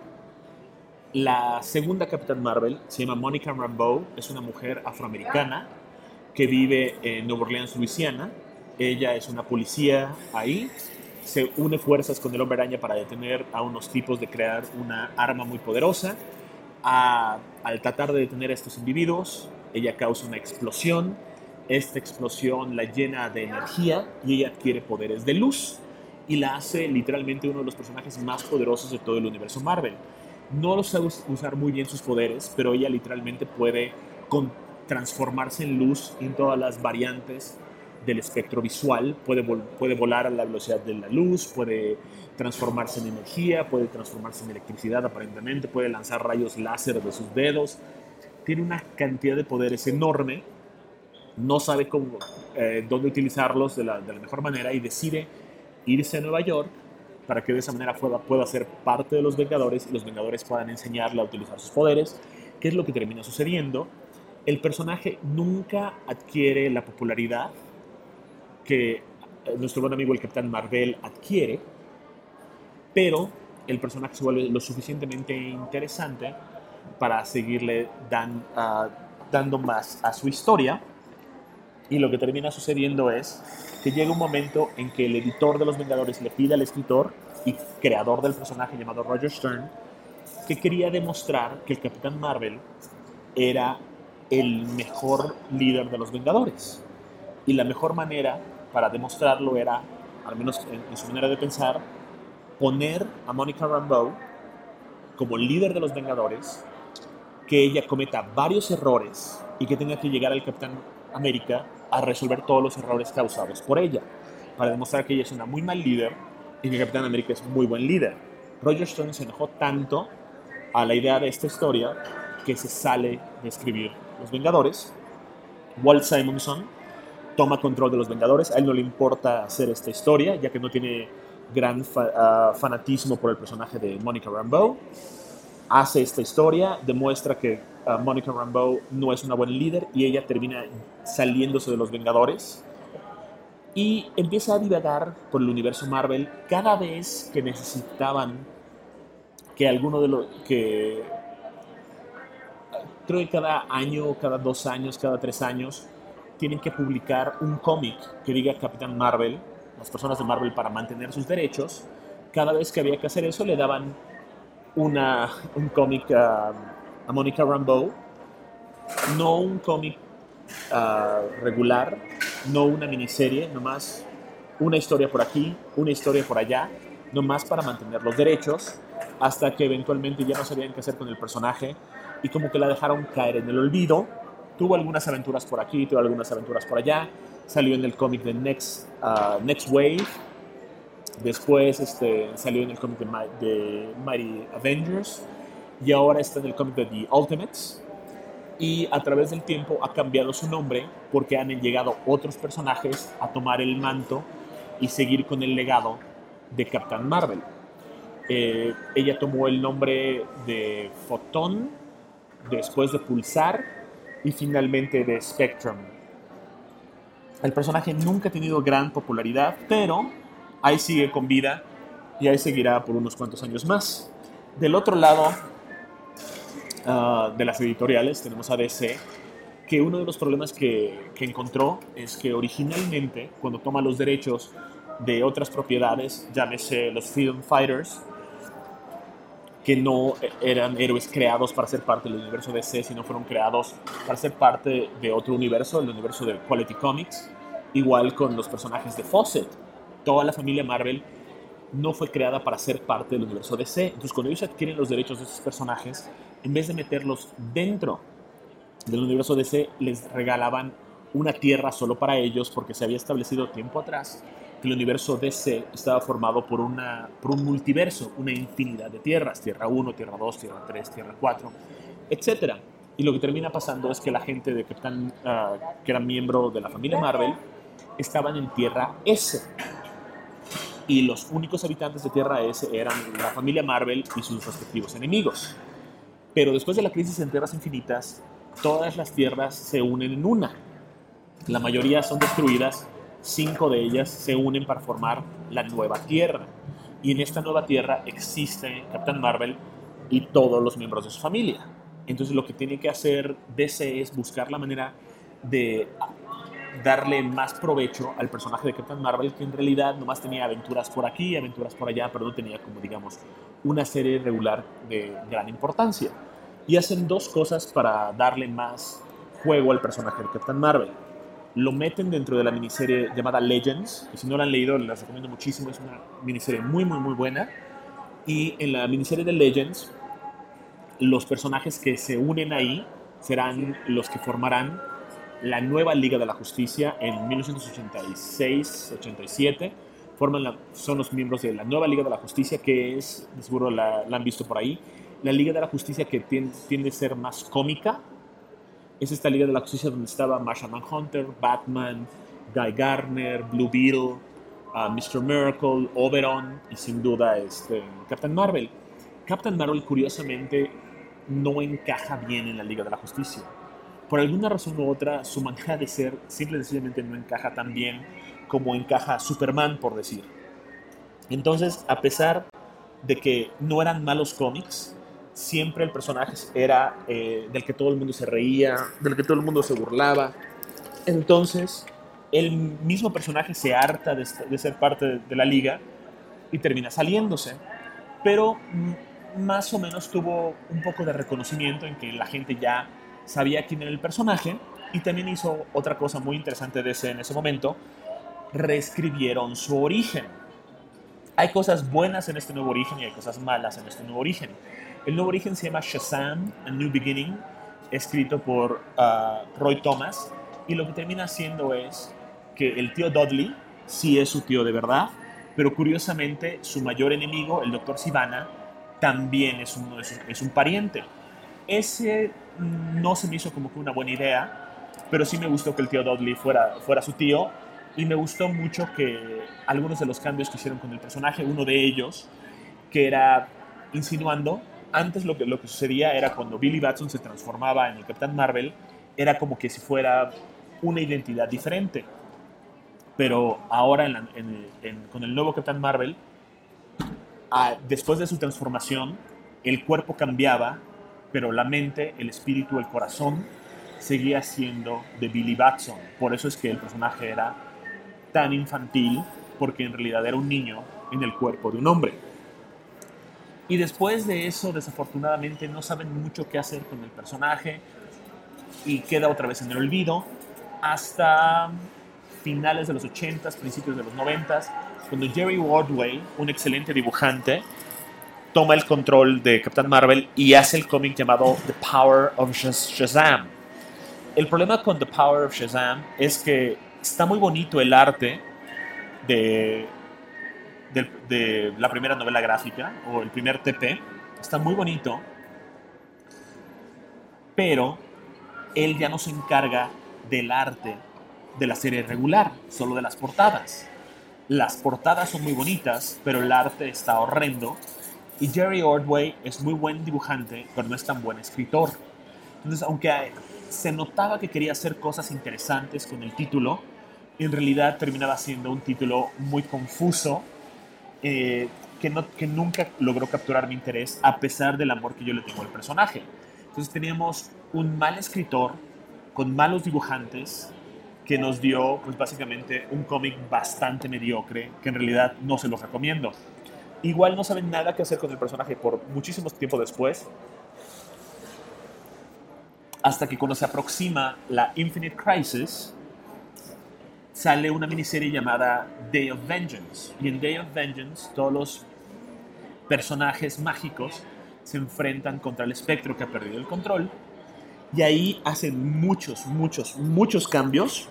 La segunda Capitán Marvel se llama Monica Rambeau, es una mujer afroamericana que vive en Nueva Orleans, Luisiana. Ella es una policía ahí, se une fuerzas con el Hombre Araña para detener a unos tipos de crear una arma muy poderosa. A, al tratar de detener a estos individuos, ella causa una explosión. Esta explosión la llena de energía y ella adquiere poderes de luz y la hace literalmente uno de los personajes más poderosos de todo el universo Marvel. No lo sabe usar muy bien sus poderes, pero ella literalmente puede con, transformarse en luz en todas las variantes del espectro visual. Puede, vol puede volar a la velocidad de la luz, puede transformarse en energía, puede transformarse en electricidad aparentemente, puede lanzar rayos láser de sus dedos. Tiene una cantidad de poderes enorme, no sabe cómo, eh, dónde utilizarlos de la, de la mejor manera y decide irse a Nueva York para que de esa manera pueda, pueda ser parte de los Vengadores y los Vengadores puedan enseñarle a utilizar sus poderes. ¿Qué es lo que termina sucediendo? El personaje nunca adquiere la popularidad que nuestro buen amigo el Capitán Marvel adquiere, pero el personaje se vuelve lo suficientemente interesante para seguirle dan, uh, dando más a su historia. Y lo que termina sucediendo es que llega un momento en que el editor de los Vengadores le pide al escritor y creador del personaje llamado Roger Stern que quería demostrar que el Capitán Marvel era el mejor líder de los Vengadores. Y la mejor manera para demostrarlo era, al menos en, en su manera de pensar, poner a Monica Rambeau como líder de los Vengadores, que ella cometa varios errores y que tenga que llegar al Capitán América a resolver todos los errores causados por ella, para demostrar que ella es una muy mal líder y que el Capitán América es un muy buen líder. Roger Stern se enojó tanto a la idea de esta historia que se sale de escribir Los Vengadores. Walt Simonson toma control de Los Vengadores. A él no le importa hacer esta historia, ya que no tiene gran fa uh, fanatismo por el personaje de Monica Rambeau. Hace esta historia, demuestra que uh, Monica Rambeau no es una buena líder y ella termina saliéndose de los Vengadores y empieza a divagar por el universo Marvel cada vez que necesitaban que alguno de los que creo que cada año, cada dos años, cada tres años tienen que publicar un cómic que diga Capitán Marvel, las personas de Marvel, para mantener sus derechos. Cada vez que había que hacer eso le daban Una, un cómic a, a Monica Rambeau No un cómic uh, regular, no una miniserie, nomás una historia por aquí, una historia por allá, nomás para mantener los derechos, hasta que eventualmente ya no sabían qué hacer con el personaje y como que la dejaron caer en el olvido. Tuvo algunas aventuras por aquí, tuvo algunas aventuras por allá, salió en el cómic de Next, uh, Next Wave, después este, salió en el cómic de, de Mighty Avengers y ahora está en el cómic de The Ultimates. Y a través del tiempo ha cambiado su nombre porque han llegado otros personajes a tomar el manto y seguir con el legado de Captain Marvel. Eh, ella tomó el nombre de Photon, después de Pulsar y finalmente de Spectrum. El personaje nunca ha tenido gran popularidad, pero ahí sigue con vida y ahí seguirá por unos cuantos años más. Del otro lado uh, de las editoriales tenemos a D C, que uno de los problemas que, que encontró es que originalmente, cuando toma los derechos de otras propiedades, llámese los Freedom Fighters, que no eran héroes creados para ser parte del universo D C, sino fueron creados para ser parte de otro universo, el universo de Quality Comics, igual con los personajes de Fawcett. Toda la familia Marvel no fue creada para ser parte del universo D C. Entonces, cuando ellos adquieren los derechos de esos personajes, en vez de meterlos dentro del universo D C, les regalaban una tierra solo para ellos, porque se había establecido tiempo atrás que el universo D C estaba formado por, una, por un multiverso, una infinidad de tierras, Tierra uno, Tierra dos, Tierra tres, Tierra cuatro, etcétera. Y lo que termina pasando es que la gente de Capitán, uh, que era miembro de la familia Marvel, estaban en Tierra S. Y los únicos habitantes de Tierra S eran la familia Marvel y sus respectivos enemigos. Pero después de la crisis en Tierras Infinitas, todas las tierras se unen en una. La mayoría son destruidas, cinco de ellas se unen para formar la nueva Tierra. Y en esta nueva Tierra existe Captain Marvel y todos los miembros de su familia. Entonces lo que tiene que hacer D C es buscar la manera de darle más provecho al personaje de Captain Marvel, que en realidad nomás tenía aventuras por aquí, aventuras por allá, pero no tenía, como digamos, una serie regular de gran importancia. Y hacen dos cosas para darle más juego al personaje de Captain Marvel. Lo meten dentro de la miniserie llamada Legends, y si no la han leído, les recomiendo muchísimo, es una miniserie muy, muy, muy buena. Y en la miniserie de Legends, los personajes que se unen ahí serán los que formarán la nueva Liga de la Justicia en mil novecientos ochenta y seis ochenta y siete. Forman la, son los miembros de la nueva Liga de la Justicia, que es, seguro la, la han visto por ahí, la Liga de la Justicia que tiende, tiende a ser más cómica. Es esta Liga de la Justicia donde estaba Martian Manhunter, Batman, Guy Gardner, Blue Beetle, uh, mister Miracle, Oberon y sin duda este, Captain Marvel. Captain Marvel, curiosamente, no encaja bien en la Liga de la Justicia. Por alguna razón u otra, su manera de ser simple y sencillamente no encaja tan bien como encaja Superman, por decir. Entonces, a pesar de que no eran malos cómics, siempre el personaje era eh, del que todo el mundo se reía, del que todo el mundo se burlaba. Entonces, el mismo personaje se harta de, de ser parte de, de la liga y termina saliéndose. Pero m- más o menos tuvo un poco de reconocimiento en que la gente ya sabía quién era el personaje, y también hizo otra cosa muy interesante de ese, en ese momento: reescribieron su origen. Hay cosas buenas en este nuevo origen y hay cosas malas en este nuevo origen. El nuevo origen se llama Shazam, A New Beginning, escrito por uh, Roy Thomas, y lo que termina haciendo es que el tío Dudley sí es su tío de verdad, pero curiosamente su mayor enemigo, el doctor Sivana, también es un, es un pariente. Ese no se me hizo como que una buena idea, pero sí me gustó que el tío Dudley fuera, fuera su tío, y me gustó mucho que algunos de los cambios que hicieron con el personaje, uno de ellos, que era insinuando, antes lo que, lo que sucedía era cuando Billy Batson se transformaba en el Capitán Marvel, era como que si fuera una identidad diferente. Pero ahora en la, en, en, con el nuevo Capitán Marvel, a, después de su transformación, el cuerpo cambiaba, pero la mente, el espíritu, el corazón seguía siendo de Billy Batson. Por eso es que el personaje era tan infantil, porque en realidad era un niño en el cuerpo de un hombre. Y después de eso, desafortunadamente, no saben mucho qué hacer con el personaje. y queda otra vez en el olvido hasta finales de los ochentas, principios de los noventas, cuando Jerry Ordway, un excelente dibujante, toma el control de Captain Marvel y hace el cómic llamado The Power of Shaz- Shazam. El problema con The Power of Shazam es que está muy bonito el arte de, de, de la primera novela gráfica o el primer T P, está muy bonito, pero él ya no se encarga del arte de la serie regular, solo de las portadas. Las portadas son muy bonitas, pero el arte está horrendo. Y Jerry Ordway es muy buen dibujante, pero no es tan buen escritor. Entonces, aunque se notaba que quería hacer cosas interesantes con el título, en realidad terminaba siendo un título muy confuso, eh, que, no, que nunca logró capturar mi interés, a pesar del amor que yo le tengo al personaje. Entonces teníamos un mal escritor con malos dibujantes que nos dio, pues básicamente, un cómic bastante mediocre, que en realidad no se los recomiendo. Igual no saben nada qué hacer con el personaje por muchísimo tiempo después, hasta que cuando se aproxima la Infinite Crisis, sale una miniserie llamada Day of Vengeance. Y en Day of Vengeance todos los personajes mágicos se enfrentan contra el espectro que ha perdido el control. Y ahí hacen muchos, muchos, muchos cambios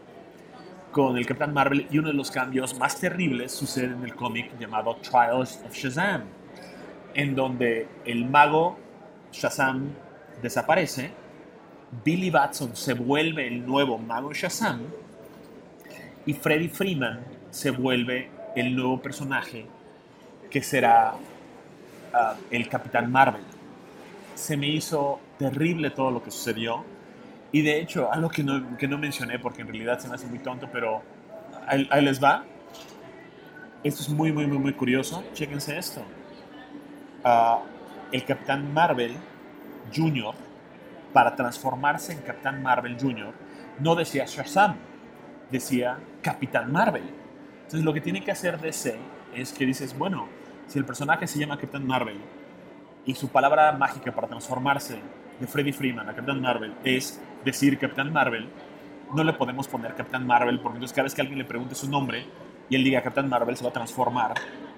con el Capitán Marvel, y uno de los cambios más terribles sucede en el cómic llamado Trials of Shazam, en donde el mago Shazam desaparece, Billy Batson se vuelve el nuevo mago Shazam y Freddie Freeman se vuelve el nuevo personaje que será uh, el Capitán Marvel. Se me hizo terrible todo lo que sucedió. Y de hecho, algo que no, que no mencioné porque en realidad se me hace muy tonto, pero ahí, ahí les va. Esto es muy, muy, muy, muy curioso. Chéquense esto. Uh, el Capitán Marvel junior, para transformarse en Capitán Marvel junior, no decía Shazam, decía Capitán Marvel. Entonces lo que tiene que hacer D C es que dices, bueno, si el personaje se llama Capitán Marvel y su palabra mágica para transformarse de Freddie Freeman a Capitán Marvel es decir Capitán Marvel, no le podemos poner Capitán Marvel, porque entonces cada vez que alguien le pregunte su nombre y él diga Capitán Marvel, se va a transformar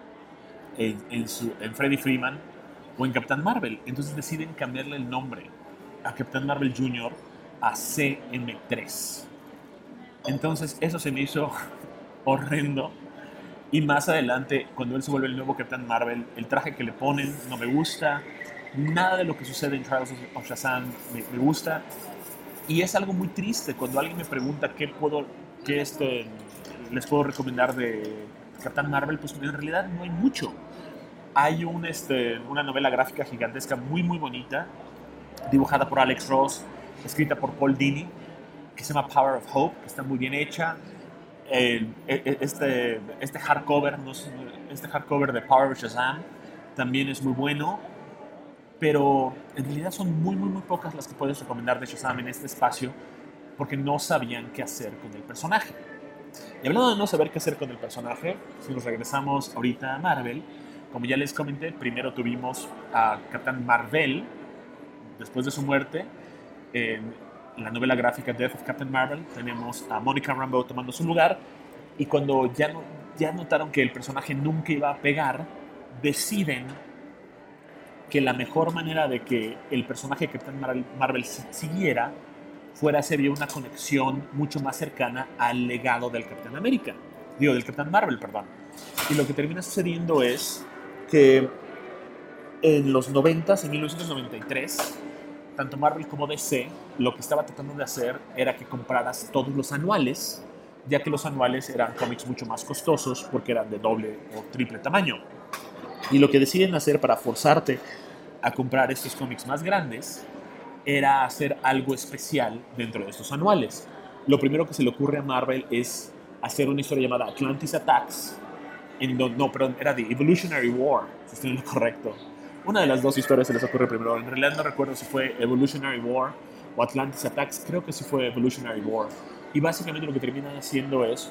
en, en, su, en Freddie Freeman o en Capitán Marvel. Entonces deciden cambiarle el nombre a Capitán Marvel junior a C M tres. Entonces eso se me hizo horrendo. Y más adelante, cuando él se vuelve el nuevo Capitán Marvel, el traje que le ponen no me gusta. Nada de lo que sucede en Trials of Shazam me, me gusta. Y es algo muy triste cuando alguien me pregunta qué, puedo, qué este, les puedo recomendar de Capitán Marvel. Pues en realidad no hay mucho. Hay un, este, una novela gráfica gigantesca muy, muy bonita, dibujada por Alex Ross, escrita por Paul Dini, que se llama Power of Hope, que está muy bien hecha. Eh, este, este hardcover no es, este hardcover de Power of Shazam también es muy bueno, pero en realidad son muy muy muy pocas las que puedes recomendar de Shazam en este espacio, porque no sabían qué hacer con el personaje. Y hablando de no saber qué hacer con el personaje, si nos regresamos ahorita a Marvel, como ya les comenté, primero tuvimos a Capitán Marvel después de su muerte. En la novela gráfica Death of Captain Marvel tenemos a Monica Rambeau tomando su lugar, y cuando ya, no, ya notaron que el personaje nunca iba a pegar, deciden que la mejor manera de que el personaje de Captain Marvel, Marvel siguiera fuera hacer una conexión mucho más cercana al legado del Capitán América, digo, del Capitán Marvel, perdón. Y lo que termina sucediendo es que en los noventas, en mil novecientos noventa y tres, tanto Marvel como D C lo que estaba tratando de hacer era que compraras todos los anuales, ya que los anuales eran cómics mucho más costosos porque eran de doble o triple tamaño. Y lo que deciden hacer para forzarte a comprar estos cómics más grandes era hacer algo especial dentro de estos anuales. Lo primero que se le ocurre a Marvel es hacer una historia llamada Atlantis Attacks, en donde, no, perdón, era The Evolutionary War, si estoy en lo correcto. Una de las dos historias se les ocurre primero. En realidad no recuerdo si fue Evolutionary War o Atlantis Attacks. Creo que sí fue Evolutionary War. Y básicamente lo que terminan haciendo es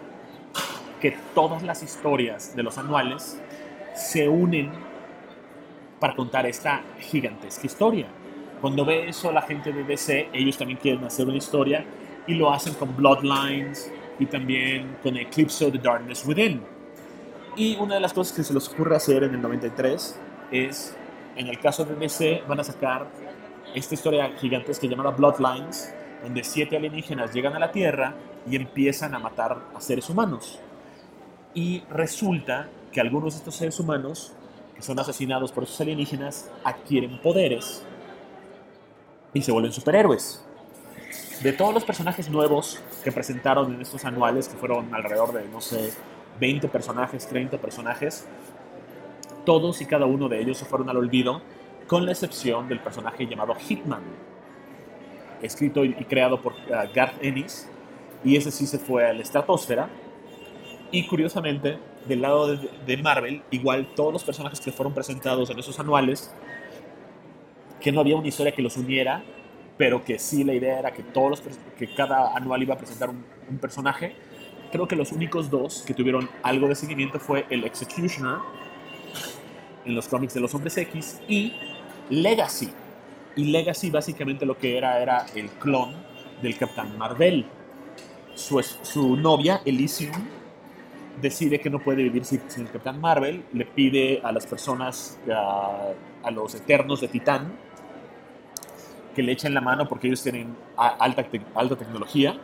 que todas las historias de los anuales se unen para contar esta gigantesca historia. Cuando ve eso la gente de D C, ellos también quieren hacer una historia y lo hacen con Bloodlines y también con Eclipse of the Darkness Within. Y una de las cosas que se les ocurre hacer en el noventa y tres es, en el caso de D C, van a sacar esta historia gigantesca llamada Bloodlines, donde siete alienígenas llegan a la Tierra y empiezan a matar a seres humanos. Y resulta que algunos de estos seres humanos, que son asesinados por esos alienígenas, adquieren poderes y se vuelven superhéroes. De todos los personajes nuevos que presentaron en estos anuales, que fueron alrededor de, no sé, veinte personajes, treinta personajes, todos y cada uno de ellos se fueron al olvido, con la excepción del personaje llamado Hitman, escrito y creado por uh, Garth Ennis, y ese sí se fue a la estratosfera. Y curiosamente, del lado de, de Marvel, igual todos los personajes que fueron presentados en esos anuales, que no había una historia que los uniera, pero que sí la idea era que, todos los, que cada anual iba a presentar un, un personaje. Creo que los únicos dos que tuvieron algo de seguimiento fue el Executioner en los cómics de los Hombres X y Legacy. Y Legacy básicamente lo que era era el clon del Capitán Marvel. Su, su novia, Elysium, decide que no puede vivir sin, sin el Capitán Marvel, le pide a las personas, a, a los Eternos de Titán, que le echen la mano porque ellos tienen alta, te, alta tecnología.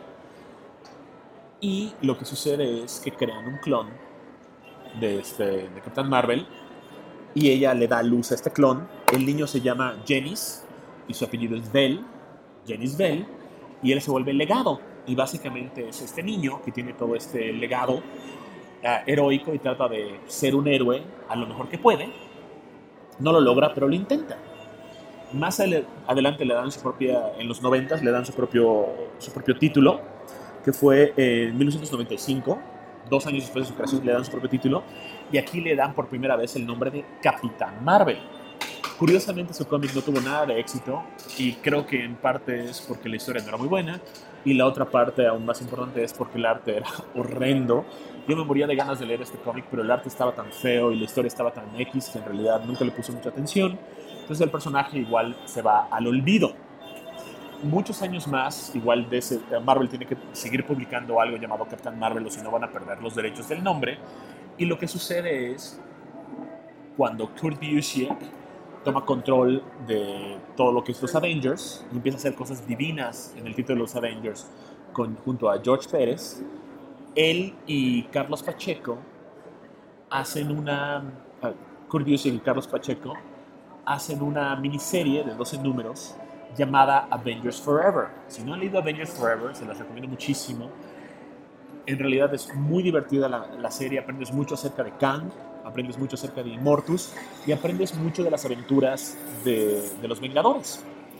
Y lo que sucede es que crean un clon de, este, de Capitán Marvel y ella le da luz a este clon. El niño se llama Jennys y su apellido es Bell, Jennys Bell, y él se vuelve el legado. Y básicamente es este niño que tiene todo este legado uh, heroico y trata de ser un héroe a lo mejor que puede. No lo logra, pero lo intenta. Más adelante le dan su propia, en los noventas le dan su propio, su propio título, que fue en mil novecientos noventa y cinco, dos años después de su creación le dan su propio título, y aquí le dan por primera vez el nombre de Capitán Marvel. Curiosamente su cómic no tuvo nada de éxito, y creo que en parte es porque la historia no era muy buena, y la otra parte aún más importante es porque el arte era horrendo. Yo me moría de ganas de leer este cómic, pero el arte estaba tan feo y la historia estaba tan X que en realidad nunca le puse mucha atención. Entonces el personaje igual se va al olvido. Muchos años más, igual de ese, Marvel tiene que seguir publicando algo llamado Captain Marvel, o si no van a perder los derechos del nombre. Y lo que sucede es, cuando Kurt Busiek toma control de todo lo que es los Avengers y empieza a hacer cosas divinas en el título de los Avengers con, junto a George Pérez, él y Carlos Pacheco hacen una... Uh, Kurt Busiek y Carlos Pacheco hacen una miniserie de doce números llamada Avengers Forever. Si no han leído Avengers Forever, se las recomiendo muchísimo. En realidad es muy divertida la, la serie, aprendes mucho acerca de Kang, aprendes mucho acerca de Immortus y aprendes mucho de las aventuras de, de los Vengadores.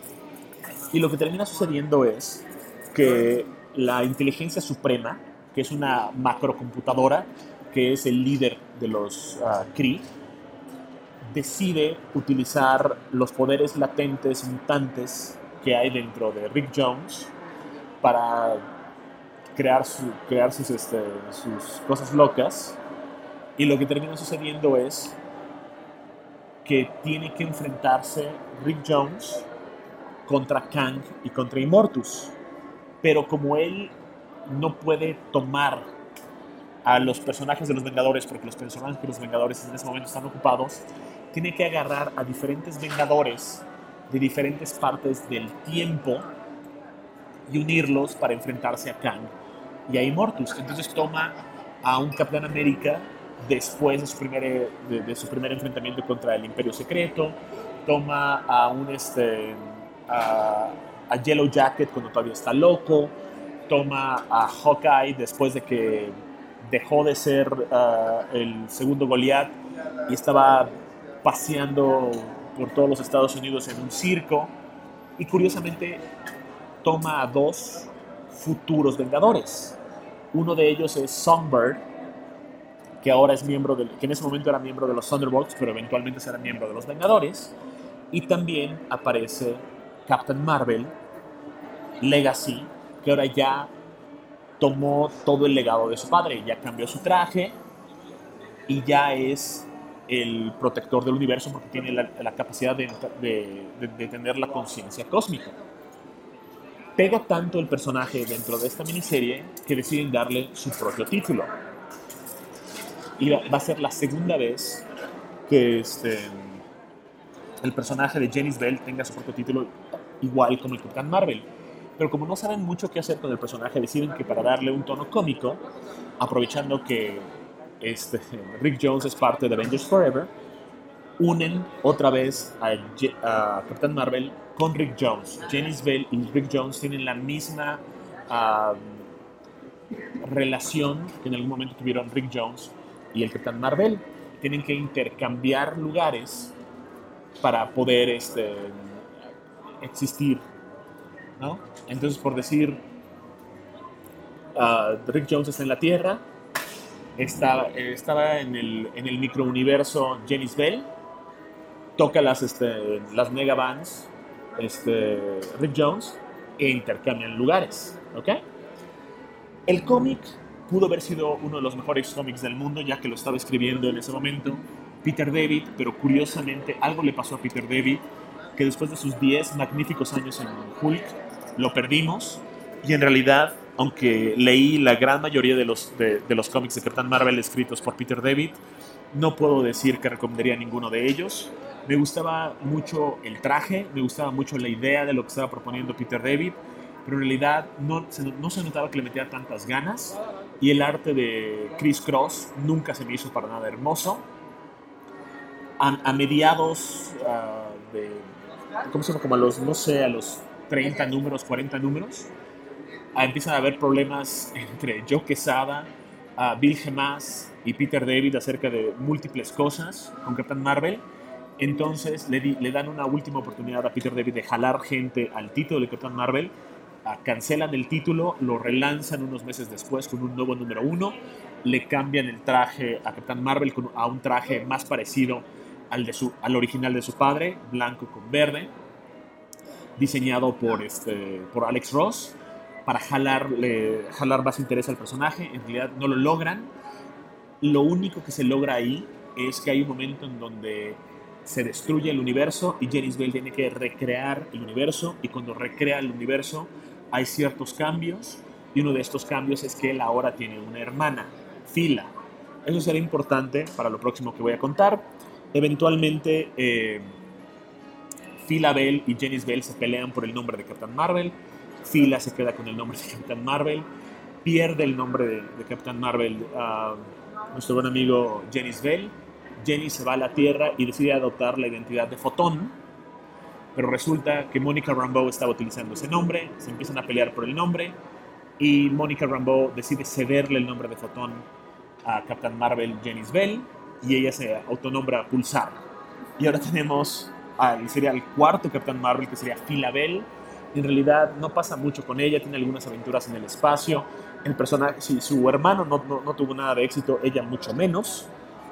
Y lo que termina sucediendo es que la inteligencia suprema, que es una macrocomputadora, que es el líder de los uh, Kree, decide utilizar los poderes latentes mutantes que hay dentro de Rick Jones para crear, su, crear sus, este, sus cosas locas. Y lo que termina sucediendo es que tiene que enfrentarse Rick Jones contra Kang y contra Immortus. Pero como él no puede tomar a los personajes de los Vengadores, porque los personajes de los Vengadores en ese momento están ocupados, tiene que agarrar a diferentes Vengadores de diferentes partes del tiempo y unirlos para enfrentarse a Kang y a Immortus. Entonces toma a un Capitán América después de su primer, de, de su primer enfrentamiento contra el Imperio Secreto, toma a un este, a, a Yellow Jacket cuando todavía está loco, toma a Hawkeye después de que dejó de ser uh, el segundo Goliath y estaba paseando por todos los Estados Unidos en un circo, y curiosamente toma a dos futuros Vengadores. Uno de ellos es Songbird, que ahora es miembro de, que en ese momento era miembro de los Thunderbolts, pero eventualmente será miembro de los Vengadores. Y también aparece Captain Marvel, Legacy, que ahora ya tomó todo el legado de su padre, ya cambió su traje y ya es el protector del universo porque tiene la, la capacidad de, de, de, de tener la conciencia cósmica. Pega tanto el personaje dentro de esta miniserie que deciden darle su propio título. Y va, va a ser la segunda vez que este, el personaje de Janice Bell tenga su propio título igual como el Capitán Marvel. Pero como no saben mucho qué hacer con el personaje, deciden que para darle un tono cómico, aprovechando que este, Rick Jones es parte de Avengers Forever, unen otra vez a, a Capitán Marvel con Rick Jones. Janice Bell y Rick Jones tienen la misma uh, relación que en algún momento tuvieron Rick Jones y el Capitán Marvel. Tienen que intercambiar lugares para poder este, existir, ¿no? Entonces, por decir, uh, Rick Jones está en la Tierra, está, eh, estaba en el, en el microuniverso Janice Bell, toca las, este, las megabands este, Rick Jones e intercambian lugares, ¿ok? El cómic pudo haber sido uno de los mejores cómics del mundo, ya que lo estaba escribiendo en ese momento Peter David, pero curiosamente algo le pasó a Peter David, que después de sus diez magníficos años en Hulk, lo perdimos, y en realidad, aunque leí la gran mayoría de los, de, de los cómics de Capitán Marvel escritos por Peter David, no puedo decir que recomendaría ninguno de ellos. Me gustaba mucho el traje, me gustaba mucho la idea de lo que estaba proponiendo Peter David, pero en realidad no se, no se notaba que le metiera tantas ganas, y el arte de Chris Cross nunca se me hizo para nada hermoso. A, a mediados uh, de, ¿cómo se llama? Como a los, no sé, a los treinta números, cuarenta números, uh, empiezan a haber problemas entre Joe Quesada, uh, Bill Gemas y Peter David acerca de múltiples cosas con Captain Marvel. Entonces le, di, le dan una última oportunidad a Peter David de jalar gente al título de Captain Marvel. Uh, cancelan el título, lo relanzan unos meses después con un nuevo número uno, le cambian el traje a Captain Marvel con, a un traje más parecido al, de su, al original de su padre, blanco con verde, diseñado por, este, por Alex Ross, para jalarle, jalar más interés al personaje. En realidad no lo logran. Lo único que se logra ahí es que hay un momento en donde se destruye el universo y Janice Bell tiene que recrear el universo, y cuando recrea el universo hay ciertos cambios, y uno de estos cambios es que él ahora tiene una hermana, Fila. Eso será importante para lo próximo que voy a contar. Eventualmente eh, Fila Bell y Janice Bell se pelean por el nombre de Captain Marvel. Fila se queda con el nombre de Captain Marvel, pierde el nombre de, de Captain Marvel a uh, nuestro buen amigo Janice Bell. Janice se va a la Tierra y decide adoptar la identidad de Fotón, pero resulta que Monica Rambeau estaba utilizando ese nombre, se empiezan a pelear por el nombre, y Monica Rambeau decide cederle el nombre de Fotón a Captain Marvel Janice Bell, y ella se autonombra Pulsar. Y ahora tenemos, al, sería el cuarto Captain Marvel, que sería Fila Bell. En realidad no pasa mucho con ella, tiene algunas aventuras en el espacio. El personaje, si su hermano no, no, no tuvo nada de éxito, ella mucho menos.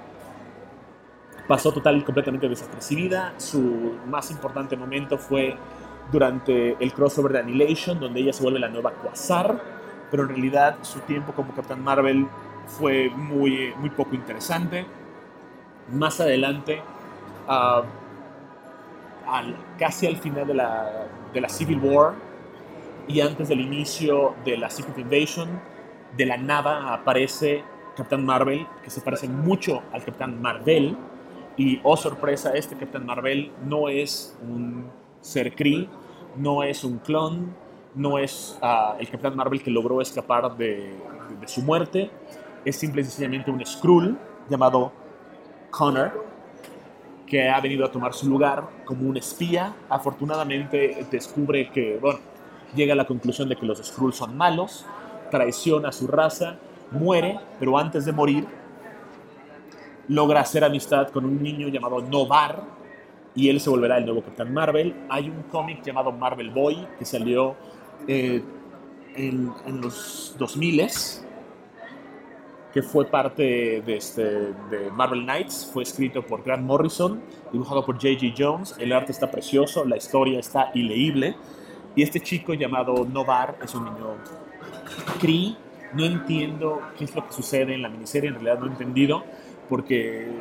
Pasó total y completamente desapercibida. Su más importante momento fue durante el crossover de Annihilation, donde ella se vuelve la nueva Quasar, pero en realidad su tiempo como Captain Marvel fue muy, muy poco interesante. Más adelante, uh, al, casi al final de la, de la Civil War y antes del inicio de la Secret Invasion, de la nada aparece Captain Marvel, que se parece mucho al Captain Marvel. Y, oh sorpresa, este Captain Marvel no es un ser Kree, no es un clon, no es uh, el Captain Marvel que logró escapar de, de, de su muerte. Es simple y sencillamente un Skrull llamado Connor, que ha venido a tomar su lugar como un espía. Afortunadamente descubre que, bueno, llega a la conclusión de que los Skrulls son malos, traiciona a su raza, muere, pero antes de morir logra hacer amistad con un niño llamado Noh-Varr, y él se volverá el nuevo Capitán Marvel. Hay un cómic llamado Marvel Boy que salió eh, en, en los dos mil, que fue parte de, este, de Marvel Knights. Fue escrito por Grant Morrison, dibujado por J J Jones. El arte está precioso, la historia está ileíble, y este chico llamado Noh-Varr es un niño Kree. No entiendo qué es lo que sucede en la miniserie, en realidad no he entendido, porque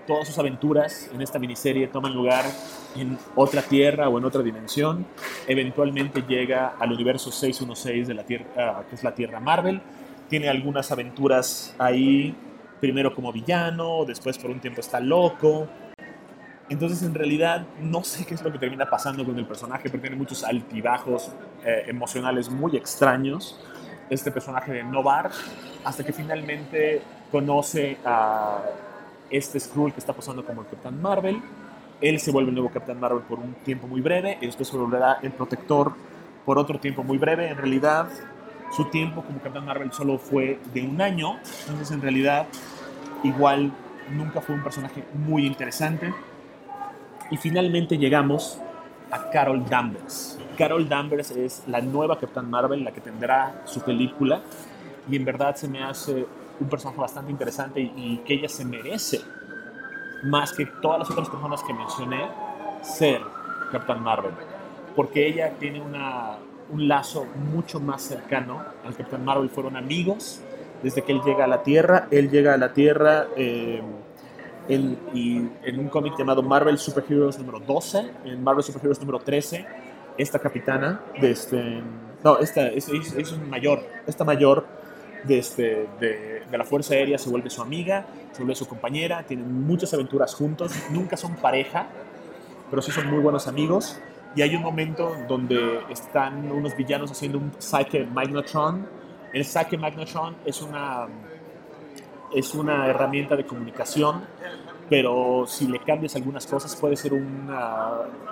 todas sus aventuras en esta miniserie toman lugar en otra tierra o en otra dimensión. Eventualmente llega al universo seiscientos dieciséis de la tierra, que es la Tierra Marvel. Tiene algunas aventuras ahí, primero como villano, después por un tiempo está loco. Entonces, en realidad, no sé qué es lo que termina pasando con el personaje, pero tiene muchos altibajos eh, emocionales muy extraños. Este personaje de Noh-Varr, hasta que finalmente conoce a este Skrull que está posando como el Capitán Marvel. Él se vuelve el nuevo Capitán Marvel por un tiempo muy breve, y después se volverá el Protector por otro tiempo muy breve. En realidad, su tiempo como Capitán Marvel solo fue de un año, entonces en realidad, igual, nunca fue un personaje muy interesante. Y finalmente llegamos a Carol Danvers. Carol Danvers es la nueva Capitán Marvel, la que tendrá su película, y en verdad se me hace un personaje bastante interesante y, y que ella se merece, más que todas las otras personas que mencioné, ser Capitán Marvel, porque ella tiene una, un lazo mucho más cercano al Capitán Marvel. Fueron amigos desde que él llega a la Tierra. Él llega a la Tierra eh, en, y en un cómic llamado Marvel Super Heroes número doce. En Marvel Super Heroes número trece, esta capitana de este, no, esta es, es, es un mayor, esta mayor de, este, de, de la Fuerza Aérea se vuelve su amiga, se vuelve su compañera, tienen muchas aventuras juntos, nunca son pareja, pero sí son muy buenos amigos. Y hay un momento donde están unos villanos haciendo un Psyche Magnetron. El Psyche Magnetron es una, es una herramienta de comunicación, pero si le cambias algunas cosas puede ser una,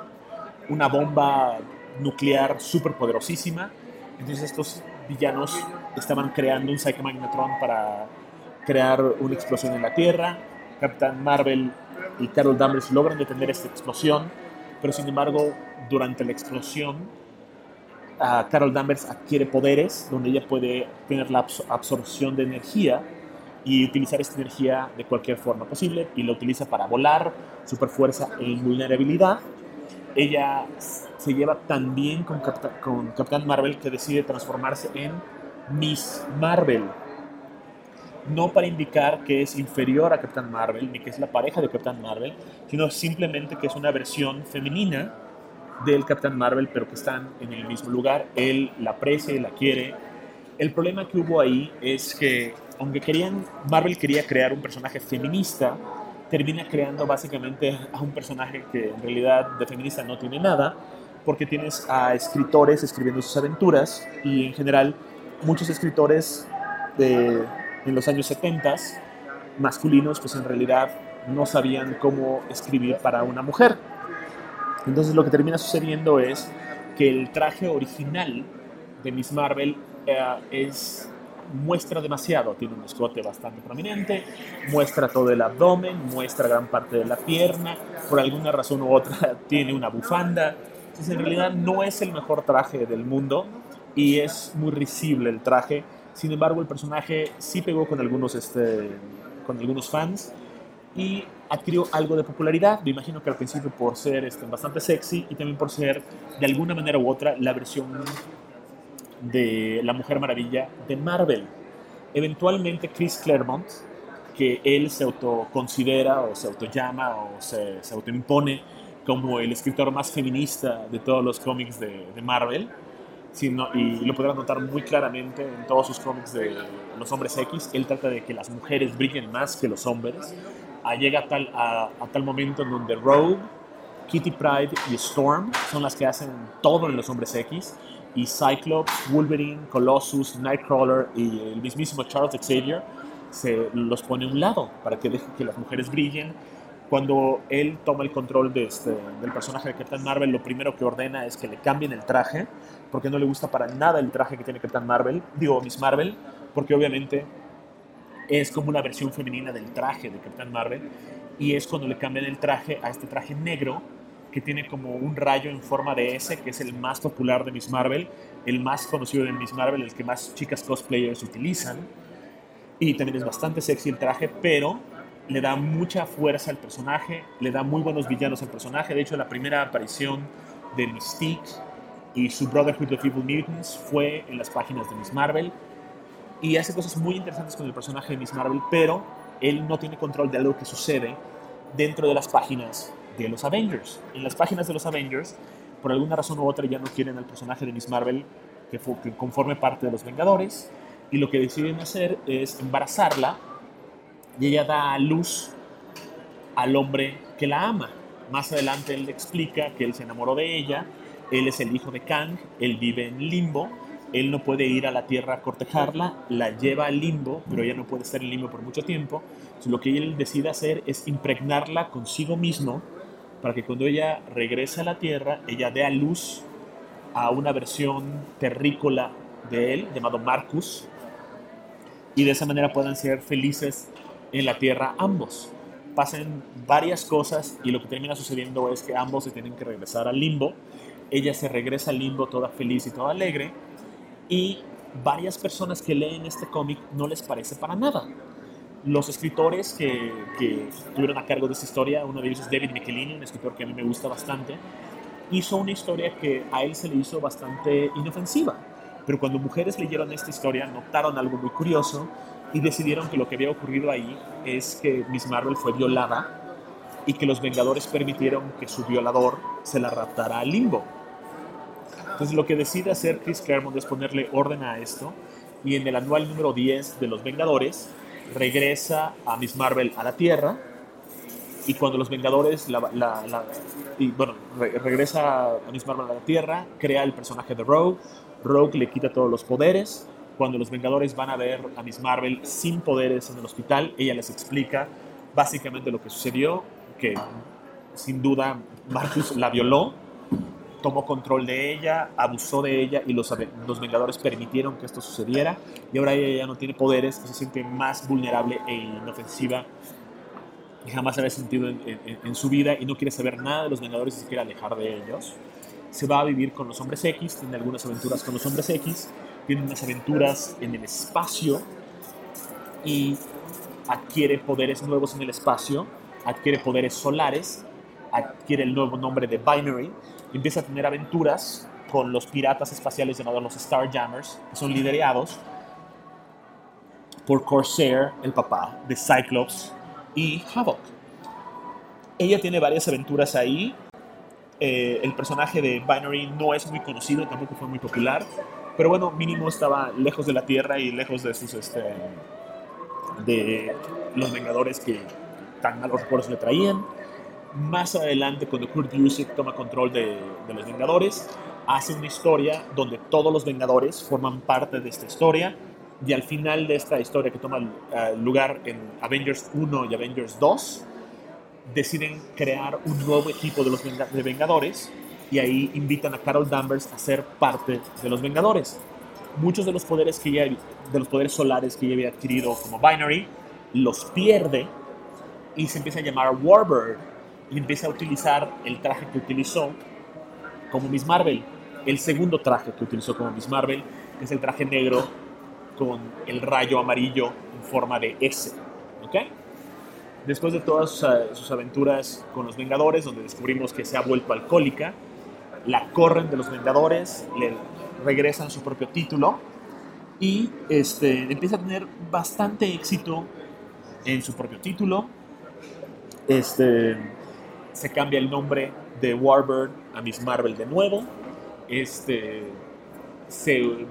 una bomba nuclear súper poderosísima. Entonces estos villanos estaban creando un Psyche Magnetron para crear una explosión en la Tierra. Capitán Marvel y Carol Danvers logran detener esta explosión, pero sin embargo, durante la explosión, uh, Carol Danvers adquiere poderes donde ella puede tener la absor- absorción de energía y utilizar esta energía de cualquier forma posible, y la utiliza para volar, superfuerza e invulnerabilidad. Ella se lleva tan bien con, Capta- con Capitán Marvel que decide transformarse en Miss Marvel. No para indicar que es inferior a Capitán Marvel, ni que es la pareja de Capitán Marvel, sino simplemente que es una versión femenina del Capitán Marvel, pero que están en el mismo lugar. Él la aprecia y la quiere. El problema que hubo ahí es que, aunque querían, Marvel quería crear un personaje feminista, termina creando básicamente a un personaje que en realidad de feminista no tiene nada, porque tienes a escritores escribiendo sus aventuras, y en general muchos escritores de, en los años setenta, masculinos, pues en realidad no sabían cómo escribir para una mujer. Entonces lo que termina sucediendo es que el traje original de Miss Marvel eh, es, muestra demasiado. Tiene un escote bastante prominente, muestra todo el abdomen, muestra gran parte de la pierna, por alguna razón u otra tiene una bufanda. Entonces en realidad no es el mejor traje del mundo y es muy risible el traje. Sin embargo, el personaje sí pegó con algunos, este, con algunos fans y adquirió algo de popularidad. Me imagino que al principio por ser este, bastante sexy, y también por ser de alguna manera u otra la versión de la Mujer Maravilla de Marvel. Eventualmente Chris Claremont, que él se autoconsidera o se autollama o se, se autoimpone como el escritor más feminista de todos los cómics de, de Marvel, sino, y lo podrán notar muy claramente en todos sus cómics de los Hombres X. Él trata de que las mujeres brillen más que los hombres. Ah, llega a tal, a, a tal momento en donde Rogue, Kitty Pryde y Storm son las que hacen todo en los Hombres X, y Cyclops, Wolverine, Colossus, Nightcrawler y el mismísimo Charles Xavier se los pone a un lado para que deje que las mujeres brillen. Cuando él toma el control de este, del personaje de Capitán Marvel, lo primero que ordena es que le cambien el traje, porque no le gusta para nada el traje que tiene Capitán Marvel, digo Miss Marvel, porque obviamente es como una versión femenina del traje de Capitán Marvel, y es cuando le cambian el traje a este traje negro que tiene como un rayo en forma de S, que es el más popular de Miss Marvel, el más conocido de Miss Marvel, el que más chicas cosplayers utilizan, y también es bastante sexy el traje, pero le da mucha fuerza al personaje, le da muy buenos villanos al personaje. De hecho, la primera aparición de Mystique y su Brotherhood of Evil Mutants fue en las páginas de Miss Marvel, y hace cosas muy interesantes con el personaje de Miss Marvel, pero él no tiene control de algo que sucede dentro de las páginas de los Avengers. En las páginas de los Avengers, por alguna razón u otra, ya no quieren al personaje de Miss Marvel que, fue, que conforme parte de los Vengadores, y lo que deciden hacer es embarazarla, y ella da a luz al hombre que la ama. Más adelante él le explica que él se enamoró de ella, él es el hijo de Kang, él vive en Limbo, él no puede ir a la Tierra a cortejarla, la lleva al Limbo, pero ella no puede estar en Limbo por mucho tiempo. Entonces, lo que él decide hacer es impregnarla consigo mismo para que cuando ella regrese a la Tierra, ella dé a luz a una versión terrícola de él, llamado Marcus, y de esa manera puedan ser felices en la Tierra ambos. Pasan varias cosas y lo que termina sucediendo es que ambos se tienen que regresar al Limbo. Ella se regresa al Limbo toda feliz y toda alegre, y varias personas que leen este cómic no les parece para nada. Los escritores que, que estuvieron a cargo de esta historia, uno de ellos es David Michelinie, un escritor que a mí me gusta bastante, hizo una historia que a él se le hizo bastante inofensiva. Pero cuando mujeres leyeron esta historia, notaron algo muy curioso y decidieron que lo que había ocurrido ahí es que Miss Marvel fue violada y que los Vengadores permitieron que su violador se la raptara al Limbo. Entonces lo que decide hacer Chris Claremont es ponerle orden a esto, y en el anual número diez de los Vengadores regresa a Miss Marvel a la Tierra, y cuando los Vengadores la, la, la, y, bueno, re, regresa a Miss Marvel a la Tierra, crea el personaje de Rogue. Rogue le quita todos los poderes. Cuando los Vengadores van a ver a Miss Marvel sin poderes en el hospital, ella les explica básicamente lo que sucedió, que sin duda Marcus la violó, tomó control de ella, abusó de ella, y los, los Vengadores permitieron que esto sucediera, y ahora ella ya no tiene poderes y se siente más vulnerable e inofensiva que jamás había sentido en, en, en su vida, y no quiere saber nada de los Vengadores y se quiere alejar de ellos. Se va a vivir con los Hombres X, tiene algunas aventuras con los Hombres X, tiene unas aventuras en el espacio y adquiere poderes nuevos en el espacio, adquiere poderes solares, adquiere el nuevo nombre de Binary, empieza a tener aventuras con los piratas espaciales llamados los Starjammers, que son liderados por Corsair, el papá de Cyclops, y Havoc. Ella tiene varias aventuras ahí. Eh, el personaje de Binary no es muy conocido, tampoco fue muy popular, pero bueno, mínimo estaba lejos de la Tierra y lejos de sus este, de los Vengadores que tan malos recuerdos le traían. Más adelante, cuando Kurt Busiek toma control de, de los Vengadores, hace una historia donde todos los Vengadores forman parte de esta historia, y al final de esta historia, que toma uh, lugar en Avengers uno y Avengers dos, deciden crear un nuevo equipo de los de Vengadores, y ahí invitan a Carol Danvers a ser parte de los Vengadores. Muchos de los poderes que ella, de los poderes solares que ella había adquirido como Binary, los pierde y se empieza a llamar Warbird, y empieza a utilizar el traje que utilizó como Miss Marvel, el segundo traje que utilizó como Miss Marvel, que es el traje negro con el rayo amarillo en forma de S. ¿Ok? Después de todas sus, sus aventuras con los Vengadores, donde descubrimos que se ha vuelto alcohólica, la corren de los Vengadores, le regresan su propio título, y este, empieza a tener bastante éxito en su propio título. Este, se cambia el nombre de Warbird a Miss Marvel de nuevo. Este, se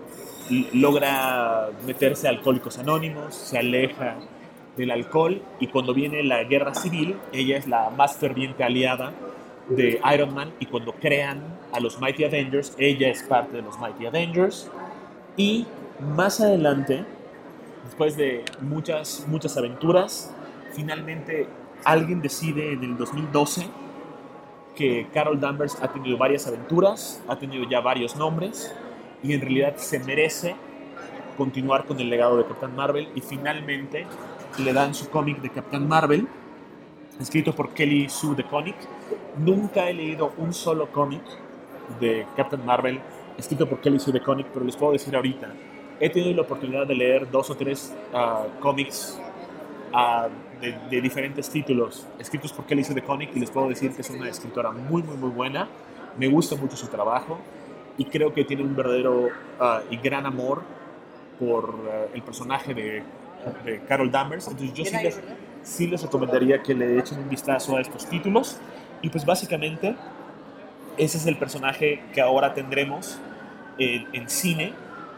logra meterse a Alcohólicos Anónimos, se aleja del alcohol, y cuando viene la guerra civil, ella es la más ferviente aliada de Iron Man, y cuando crean a los Mighty Avengers, ella es parte de los Mighty Avengers. Y más adelante, después de muchas, muchas aventuras, finalmente alguien decide en el dos mil doce que Carol Danvers ha tenido varias aventuras, ha tenido ya varios nombres, y en realidad se merece continuar con el legado de Captain Marvel, y finalmente le dan su cómic de Captain Marvel, escrito por Kelly Sue DeConnick. Nunca he leído un solo cómic de Captain Marvel escrito por Kelly Sue DeConnick, pero les puedo decir ahorita, he tenido la oportunidad de leer dos o tres uh, cómics uh, de, de diferentes títulos escritos por Kelly Sue DeConnick, y les puedo decir que es una escritora muy, muy, muy buena. Me gusta mucho su trabajo, y creo que tiene un verdadero uh, y gran amor por uh, el personaje de, de Carol Danvers. Entonces yo sí les, sí les recomendaría que le echen un vistazo a estos títulos. Y pues básicamente ese es el personaje que ahora tendremos en, en cine.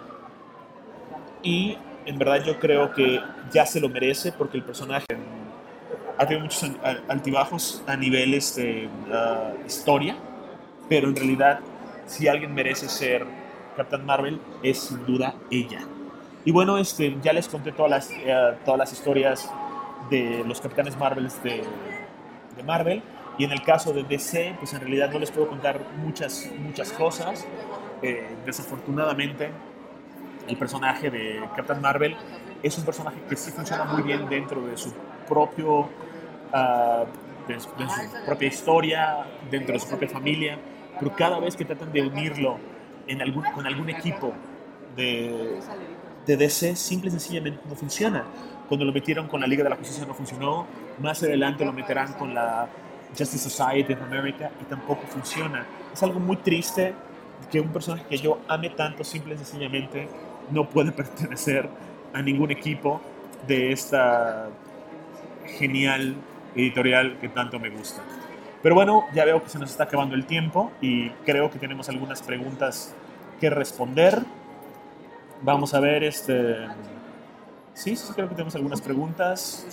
Y en verdad yo creo que ya se lo merece porque el personaje ha tenido muchos altibajos a niveles de uh, historia, pero en realidad si alguien merece ser Captain Marvel es sin duda ella. Y bueno, este, ya les conté todas las, uh, todas las historias de los Capitanes Marvel de, de Marvel, y en el caso de D C, pues en realidad no les puedo contar muchas, muchas cosas. Eh, desafortunadamente, el personaje de Captain Marvel es un personaje que sí funciona muy bien dentro de su propio uh, de, de su propia historia, dentro de su propia familia, pero cada vez que tratan de unirlo en algún, con algún equipo de, de D C, simple y sencillamente no funciona. Cuando lo metieron con la Liga de la Justicia no funcionó, más adelante lo meterán con la Justice Society of America y tampoco funciona. Es algo muy triste que un personaje que yo ame tanto simple y sencillamente no puede pertenecer a ningún equipo de esta genial editorial que tanto me gusta. Pero bueno, ya veo que se nos está acabando el tiempo y creo que tenemos algunas preguntas que responder. Vamos a ver, este... Sí, sí, creo que tenemos algunas preguntas.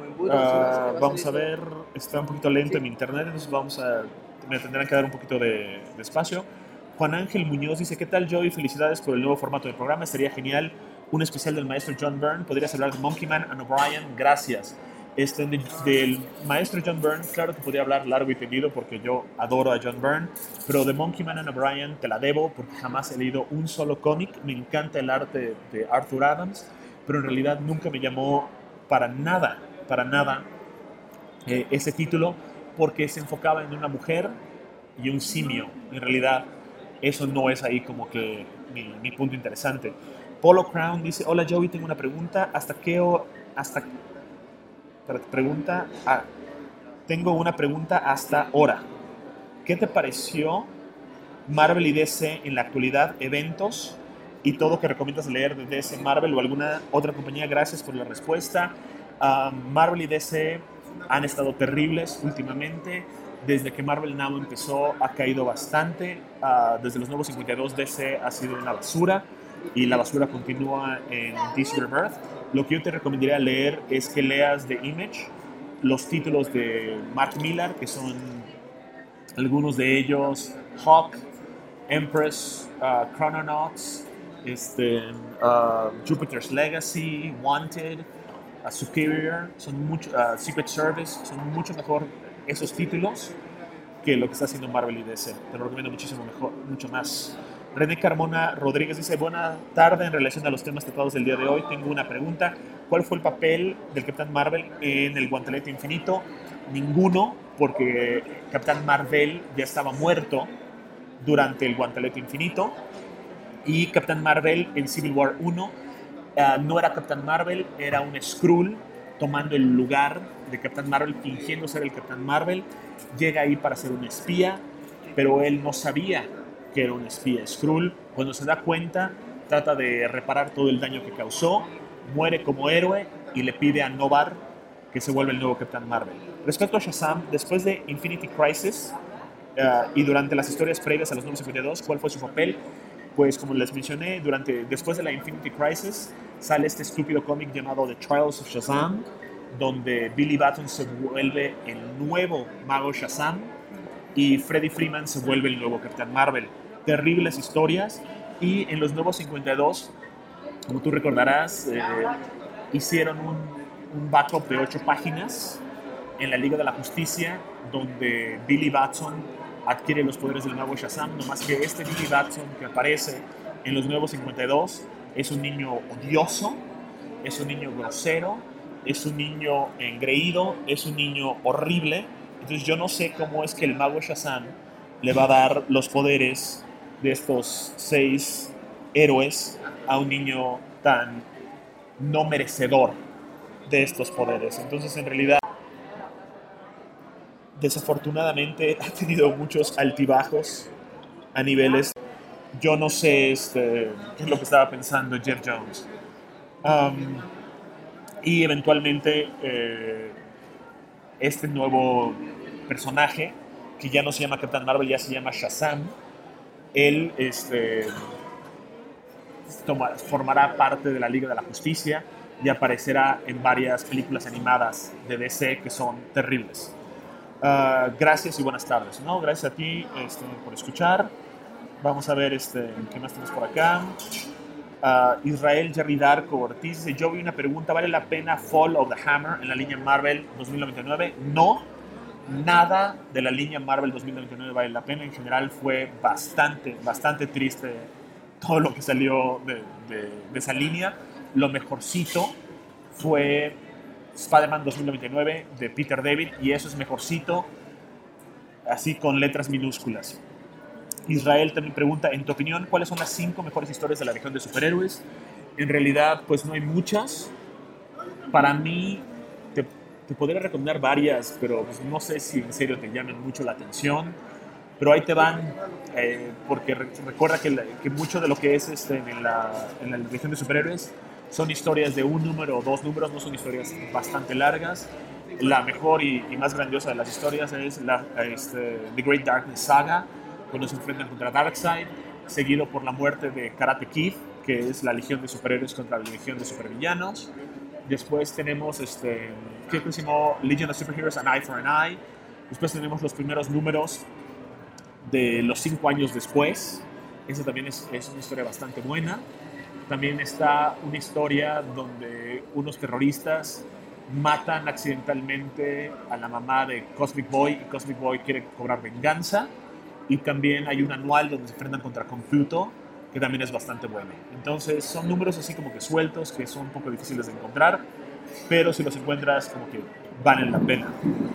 Uh, vamos a ver, está un poquito lento en mi internet, entonces vamos a... me tendrán que dar un poquito de, de espacio. Juan Ángel Muñoz dice, ¿qué tal, Joey? Felicidades por el nuevo formato del programa, estaría genial un especial del maestro John Byrne. ¿Podrías hablar de Monkey Man and O'Brien? Gracias. Este, de, del maestro John Byrne, claro que podría hablar largo y tendido porque yo adoro a John Byrne, pero de Monkey Man and O'Brien te la debo porque jamás he leído un solo cómic. Me encanta el arte de Arthur Adams, pero en realidad nunca me llamó para nada, para nada eh, ese título, porque se enfocaba en una mujer y un simio. En realidad eso no es ahí como que mi, mi punto interesante. Polo Crown dice, hola Joey, tengo una pregunta. ¿Hasta qué hora? Hasta... Pregunta a, tengo una pregunta hasta ahora. ¿Qué te pareció Marvel y D C en la actualidad? Eventos y todo que recomiendas leer de D C, Marvel o alguna otra compañía. Gracias por la respuesta. Uh, Marvel y D C han estado terribles últimamente. Desde que Marvel Now empezó ha caído bastante. Uh, desde los nuevos cincuenta y dos D C ha sido una basura y la basura continúa en D C Rebirth. Lo que yo te recomendaría leer es que leas The Image, los títulos de Mark Millar, que son algunos de ellos Hawk, Empress, uh, Chrononauts, este, uh, Jupiter's Legacy, Wanted, uh, Superior, son mucho, uh, Secret Service, son mucho mejor esos títulos que lo que está haciendo Marvel y D C. Te lo recomiendo muchísimo mejor, mucho más. René Carmona Rodríguez dice, buena tarde, en relación a los temas tratados del día de hoy, tengo una pregunta. ¿Cuál fue el papel del Capitán Marvel en el Guantelete Infinito? Ninguno, porque Capitán Marvel ya estaba muerto durante el Guantelete Infinito, y Capitán Marvel en Civil War uno uh, no era Capitán Marvel, era un Skrull tomando el lugar de Capitán Marvel, fingiendo ser el Capitán Marvel. Llega ahí para ser un espía, pero él no sabía que era un espía Skrull. Cuando se da cuenta, trata de reparar todo el daño que causó, muere como héroe y le pide a Noh-Varr que se vuelva el nuevo Capitán Marvel. Respecto a Shazam, después de Infinity Crisis uh, y durante las historias previas a los nuevos cincuenta y dos, ¿cuál fue su papel? Pues como les mencioné, durante, después de la Infinity Crisis sale este estúpido cómic llamado The Trials of Shazam, donde Billy Batson se vuelve el nuevo mago Shazam y Freddie Freeman se vuelve el nuevo Capitán Marvel. Terribles historias. Y en los nuevos cincuenta y dos, como tú recordarás, eh, hicieron un, un backup de ocho páginas en la Liga de la Justicia, donde Billy Batson adquiere los poderes del nuevo Shazam, nomás que este Billy Batson que aparece en los nuevos cincuenta y dos es un niño odioso, es un niño grosero, es un niño engreído, es un niño horrible. Entonces yo no sé cómo es que el mago Shazam le va a dar los poderes de estos seis héroes a un niño tan no merecedor de estos poderes. Entonces en realidad, desafortunadamente ha tenido muchos altibajos a niveles. Yo no sé este, qué es lo que estaba pensando Jeff Jones. Um, y eventualmente eh, este nuevo personaje, que ya no se llama Capitán Marvel, ya se llama Shazam. Él este, toma, formará parte de la Liga de la Justicia y aparecerá en varias películas animadas de D C que son terribles. Uh, gracias y buenas tardes. No, gracias a ti este, por escuchar. Vamos a ver este, qué más tenemos por acá. Uh, Israel Jerry Darko Ortiz dice: yo vi una pregunta, ¿vale la pena Fall of the Hammer en la línea Marvel dos mil noventa y nueve? No, nada de la línea Marvel dos mil noventa y nueve vale la pena. En general fue bastante, bastante triste todo lo que salió de, de, de esa línea. Lo mejorcito fue Spider-Man dos mil noventa y nueve de Peter David, y eso es mejorcito, así con letras minúsculas. Israel también pregunta: en tu opinión, ¿cuáles son las cinco mejores historias de la Legión de Superhéroes? En realidad, pues no hay muchas. Para mí, te, te podría recomendar varias, pero pues no sé si en serio te llaman mucho la atención. Pero ahí te van, eh, porque re, recuerda que, la, que mucho de lo que es este, en, la, en la Legión de Superhéroes son historias de un número o dos números, no son historias bastante largas. La mejor y, y más grandiosa de las historias es la, este, The Great Darkness Saga, cuando se enfrentan contra Darkseid, seguido por la muerte de Karate Kid, que es la Legión de Superhéroes contra la Legión de Supervillanos. Después tenemos este, creo que se llamó Legion of Superheroes, An Eye for an Eye. Después tenemos los primeros números de los cinco años después. Esa también es, es una historia bastante buena. También está una historia donde unos terroristas matan accidentalmente a la mamá de Cosmic Boy y Cosmic Boy quiere cobrar venganza. Y también hay un anual donde se enfrentan contra Confuto, que también es bastante bueno. Entonces son números así como que sueltos, que son un poco difíciles de encontrar, pero si los encuentras como que valen la pena.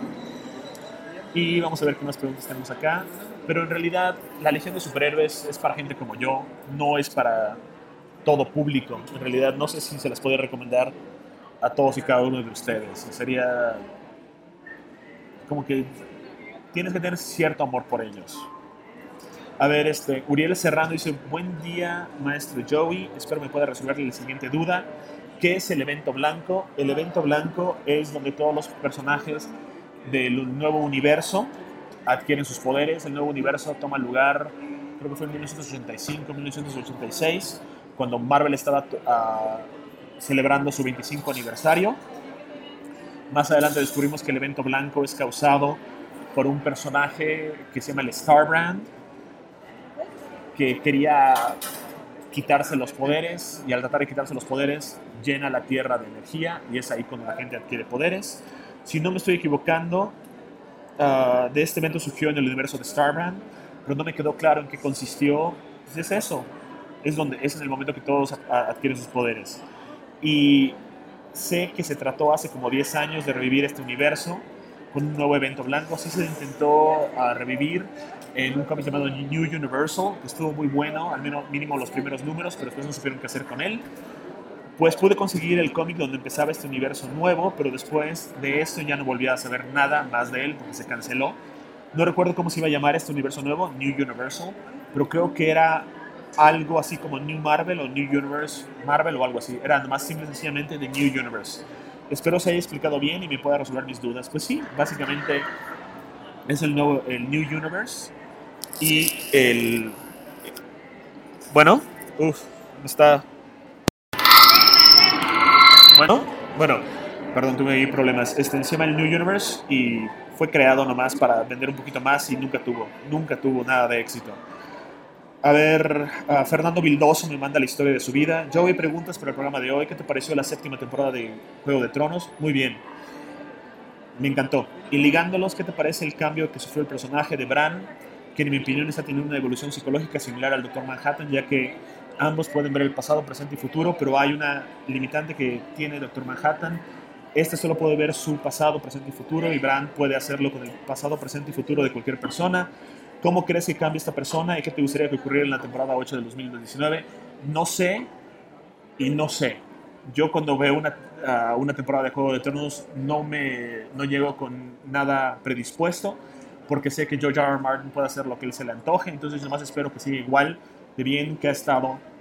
Y vamos a ver qué más preguntas tenemos acá. Pero en realidad la Legión de Superhéroes es para gente como yo, no es para todo público. En realidad no sé si se las puede recomendar a todos y cada uno de ustedes. Sería como que tienes que tener cierto amor por ellos. A ver, este, Uriel Serrano dice: buen día, maestro Joey, espero me pueda resolverle la siguiente duda. ¿Qué es el evento blanco? El evento blanco es donde todos los personajes del nuevo universo adquieren sus poderes. El nuevo universo toma lugar, creo que fue en mil novecientos ochenta y cinco, mil novecientos ochenta y seis, cuando Marvel estaba uh, celebrando su veinticinco aniversario. Más adelante descubrimos que el evento blanco es causado por un personaje que se llama el Starbrand, que quería quitarse los poderes, y al tratar de quitarse los poderes llena la Tierra de energía, y es ahí cuando la gente adquiere poderes. Si no me estoy equivocando, uh, de este evento surgió en el universo de Starbrand, pero no me quedó claro en qué consistió. Pues es eso, es, donde, es en el momento que todos adquieren sus poderes. Y sé que se trató hace como diez años de revivir este universo con un nuevo evento blanco. Así se intentó uh, revivir en un cómic llamado New Universal, que estuvo muy bueno, al menos mínimo los primeros números, pero después no supieron qué hacer con él. Pues pude conseguir el cómic donde empezaba este universo nuevo, pero después de esto ya no volví a saber nada más de él porque se canceló. No recuerdo cómo se iba a llamar este universo nuevo, New Universal, pero creo que era algo así como New Marvel o New Universe Marvel o algo así. Era más simple y sencillamente de New Universe. Espero se haya explicado bien y me pueda resolver mis dudas. Pues sí, básicamente es el nuevo el New Universe. Y el... Bueno, uff, está... Bueno, bueno, perdón, tuve ahí problemas. Este se llama el New Universe y fue creado nomás para vender un poquito más y nunca tuvo, nunca tuvo nada de éxito. A ver, uh, Fernando Vildoso me manda la historia de su vida. Joey, preguntas para el programa de hoy. ¿Qué te pareció la séptima temporada de Juego de Tronos? Muy bien. Me encantó. Y ligándolos, ¿qué te parece el cambio que sufrió el personaje de Bran, que en mi opinión está teniendo una evolución psicológica similar al doctor Manhattan, ya que ambos pueden ver el pasado, presente y futuro, pero hay una limitante que tiene doctor Manhattan. Este solo puede ver su pasado, presente y futuro, y Bran puede hacerlo con el pasado, presente y futuro de cualquier persona. ¿Cómo crees que cambie esta persona y qué te gustaría que ocurriera en la temporada ocho del dos mil diecinueve? No sé y no sé. Yo cuando veo una, uh, una temporada de Juego de Tronos no, me, no llego con nada predispuesto, porque sé que George R. R. Martin puede hacer lo que él se le antoje, entonces nomás espero que siga igual de bien que ha estado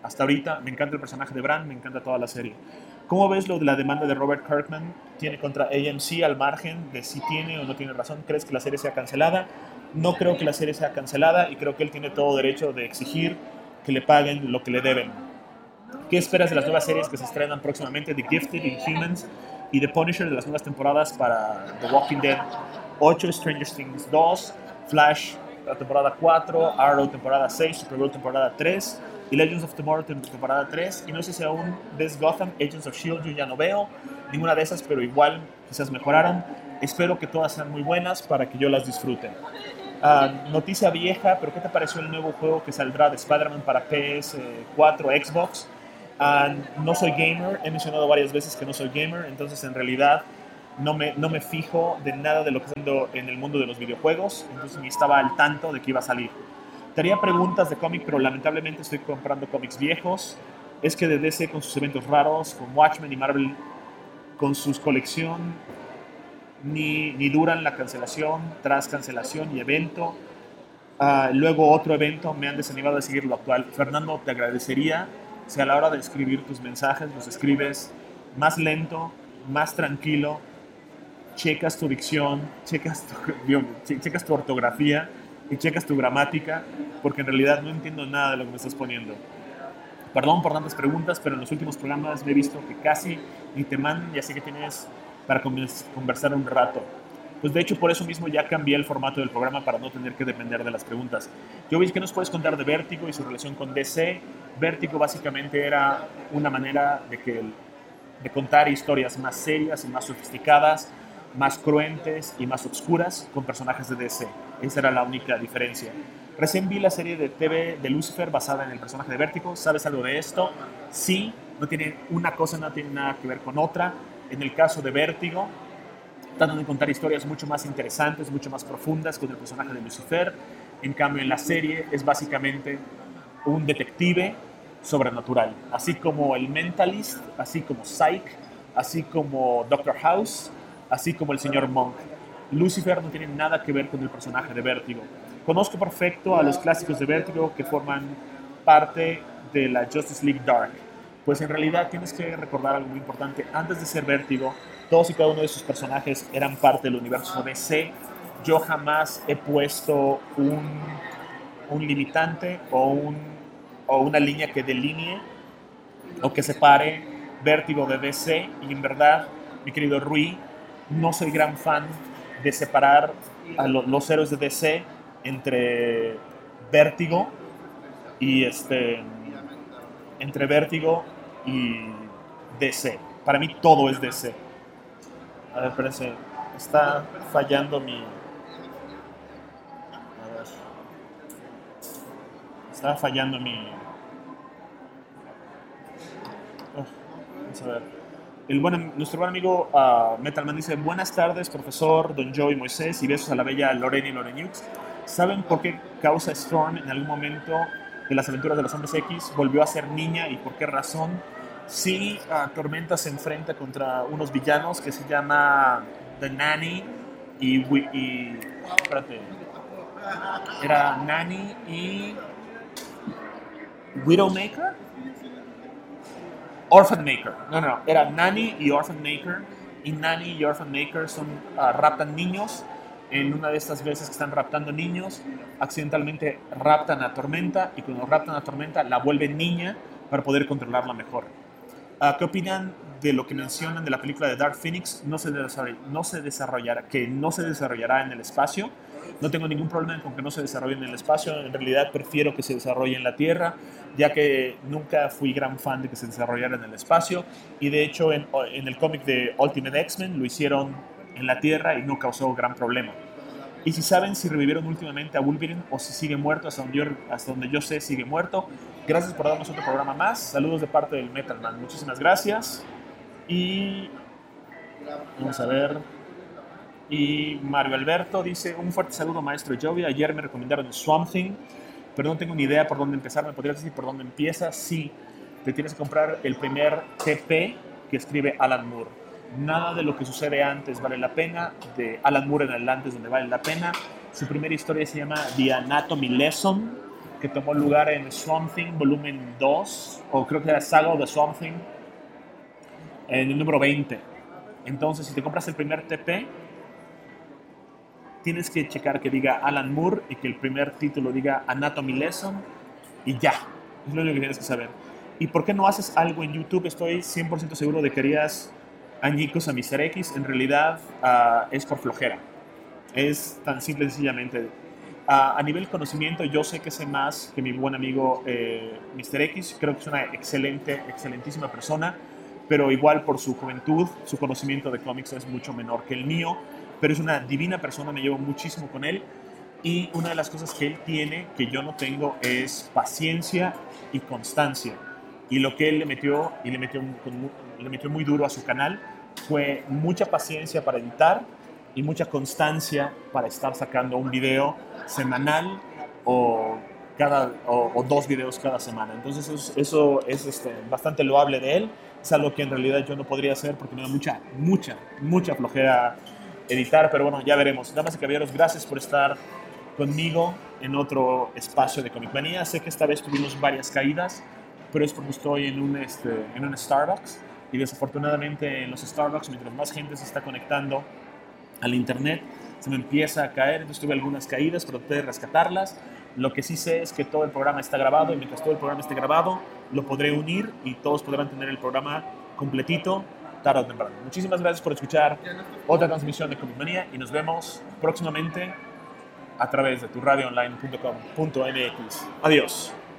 hasta ahorita me encanta el personaje de Bran, me encanta toda la serie. ¿Cómo ves lo de la demanda de Robert Kirkman? ¿Tiene contra A M C al margen de si tiene o no tiene razón? ¿Crees que la serie sea cancelada? No creo que la serie sea cancelada y creo que él tiene todo derecho de exigir que le paguen lo que le deben. ¿Qué esperas de las nuevas series que se estrenan próximamente? The Gifted, Inhumans y The Punisher, de las nuevas temporadas para The Walking Dead ocho, Stranger Things dos, Flash la temporada cuatro, Arrow temporada seis, Supergirl temporada tres y Legends of Tomorrow temporada tres. Y no sé si aún ves Gotham, Agents of S H I E L D, yo ya no veo ninguna de esas, pero igual quizás mejoraron. Espero que todas sean muy buenas para que yo las disfrute. Uh, noticia vieja, pero ¿qué te pareció el nuevo juego que saldrá de Spider-Man para P S cuatro, Xbox? Uh, no soy gamer, he mencionado varias veces que no soy gamer, entonces en realidad no me, no me fijo de nada de lo que está haciendo en el mundo de los videojuegos, entonces ni estaba al tanto de que iba a salir. Te haría preguntas de cómic, pero lamentablemente estoy comprando cómics viejos. Es que de D C con sus eventos raros, con Watchmen y Marvel con sus colección, ni, ni duran la cancelación tras cancelación y evento. Uh, luego otro evento, me han desanimado de seguir lo actual. Fernando, te agradecería si a la hora de escribir tus mensajes los escribes más lento, más tranquilo, checas tu dicción, checas tu, checas tu ortografía y checas tu gramática, porque en realidad no entiendo nada de lo que me estás poniendo. Perdón por tantas preguntas, pero en los últimos programas me he visto que casi ni te mandan y así que tienes para conversar un rato. Pues de hecho por eso mismo ya cambié el formato del programa para no tener que depender de las preguntas. Yo vi que nos puedes contar de Vértigo y su relación con D C. Vértigo básicamente era una manera de, que, de contar historias más serias y más sofisticadas, más cruentes y más oscuras con personajes de D C. Esa era la única diferencia. Recién vi la serie de T V de Lucifer basada en el personaje de Vértigo. ¿Sabes algo de esto? Sí, no tiene una cosa, no tiene nada que ver con otra. En el caso de Vértigo, tratan de contar historias mucho más interesantes, mucho más profundas con el personaje de Lucifer. En cambio, en la serie es básicamente un detective sobrenatural. Así como el Mentalist, así como Psych, así como Doctor House, así como el señor Monk. Lucifer no tiene nada que ver con el personaje de Vértigo. Conozco perfecto a los clásicos de Vértigo que forman parte de la Justice League Dark. Pues en realidad tienes que recordar algo muy importante. Antes de ser Vértigo, todos y cada uno de sus personajes eran parte del universo D C. Yo jamás he puesto un, un limitante o, un, o una línea que delinee o que separe Vértigo de D C. Y en verdad, mi querido Rui, no soy gran fan de separar a lo, los héroes de D C entre Vértigo y este entre Vértigo y D C. Para mí todo es D C. A ver, espérense, está fallando mi... A ver. Está fallando mi... Oh, vamos a ver. El buen, nuestro buen amigo uh, Metalman dice: buenas tardes, profesor, Don Joe y Moisés, y besos a la bella Lorena y Lorenux. ¿Saben por qué Causa Storm en algún momento de las aventuras de los Hombres X volvió a ser niña y por qué razón? Sí, uh, Tormenta se enfrenta contra unos villanos que se llama The Nanny y, y espérate, era Nanny y Widowmaker, Orphan Maker, no, no, no, era Nanny y Orphan Maker, y Nanny y Orphan Maker son, uh, raptan niños. En una de estas veces que están raptando niños, accidentalmente raptan a Tormenta, y cuando raptan a Tormenta la vuelven niña para poder controlarla mejor. Uh, ¿Qué opinan de lo que mencionan de la película de Dark Phoenix? No se, no se desarrollará, que no se desarrollará en el espacio. No tengo ningún problema con que no se desarrolle en el espacio. En realidad prefiero que se desarrolle en la Tierra, ya que nunca fui gran fan de que se desarrollara en el espacio. Y de hecho en, en el cómic de Ultimate X-Men lo hicieron en la Tierra y no causó gran problema. Y si saben si revivieron últimamente a Wolverine o si sigue muerto, hasta donde, yo, hasta donde yo sé sigue muerto. Gracias por darnos otro programa más. Saludos de parte del Metalman. Muchísimas gracias. Y vamos a ver. Y Mario Alberto dice: un fuerte saludo, maestro Joey. Ayer me recomendaron Swamp Thing, pero no tengo ni idea por dónde empezar. ¿Me podrías decir por dónde empieza? Sí, te tienes que comprar el primer T P que escribe Alan Moore. Nada de lo que sucede antes vale la pena. De Alan Moore en adelante es donde vale la pena. Su primera historia se llama The Anatomy Lesson. que tomó lugar en Swamp Thing volumen dos, o creo que era Saga of the Swamp Thing, en el número veinte. Entonces, si te compras el primer T P, tienes que checar que diga Alan Moore y que el primer título diga Anatomy Lesson, y ya, es lo único que tienes que saber. ¿Y por qué no haces algo en YouTube? Estoy cien por ciento seguro de que harías añicos a mister X. En realidad uh, es por flojera. Es tan simple y sencillamente. Uh, a nivel conocimiento, yo sé que sé más que mi buen amigo eh, mister X. Creo que es una excelente, excelentísima persona, pero igual por su juventud, su conocimiento de cómics es mucho menor que el mío, pero es una divina persona, me llevo muchísimo con él. Y una de las cosas que él tiene, que yo no tengo, es paciencia y constancia. Y lo que él le metió, y le metió, le metió muy duro a su canal, fue mucha paciencia para editar y mucha constancia para estar sacando un video semanal o, cada, o, o dos videos cada semana. Entonces eso, eso es este, bastante loable de él. Es algo que en realidad yo no podría hacer porque me da mucha, mucha, mucha flojera editar. Pero bueno, ya veremos. Damas y caballeros, gracias por estar conmigo en otro espacio de Comic Manía. Sé que esta vez tuvimos varias caídas, pero es porque estoy en un, este, en un Starbucks, y desafortunadamente en los Starbucks, mientras más gente se está conectando al internet, se me empieza a caer. Entonces tuve algunas caídas, pero traté de rescatarlas. Lo que sí sé es que todo el programa está grabado, y mientras todo el programa esté grabado, lo podré unir y todos podrán tener el programa completito tarde o temprano. Muchísimas gracias por escuchar otra transmisión de Comic Manía, y nos vemos próximamente a través de tu radio online punto com punto m x. Adiós.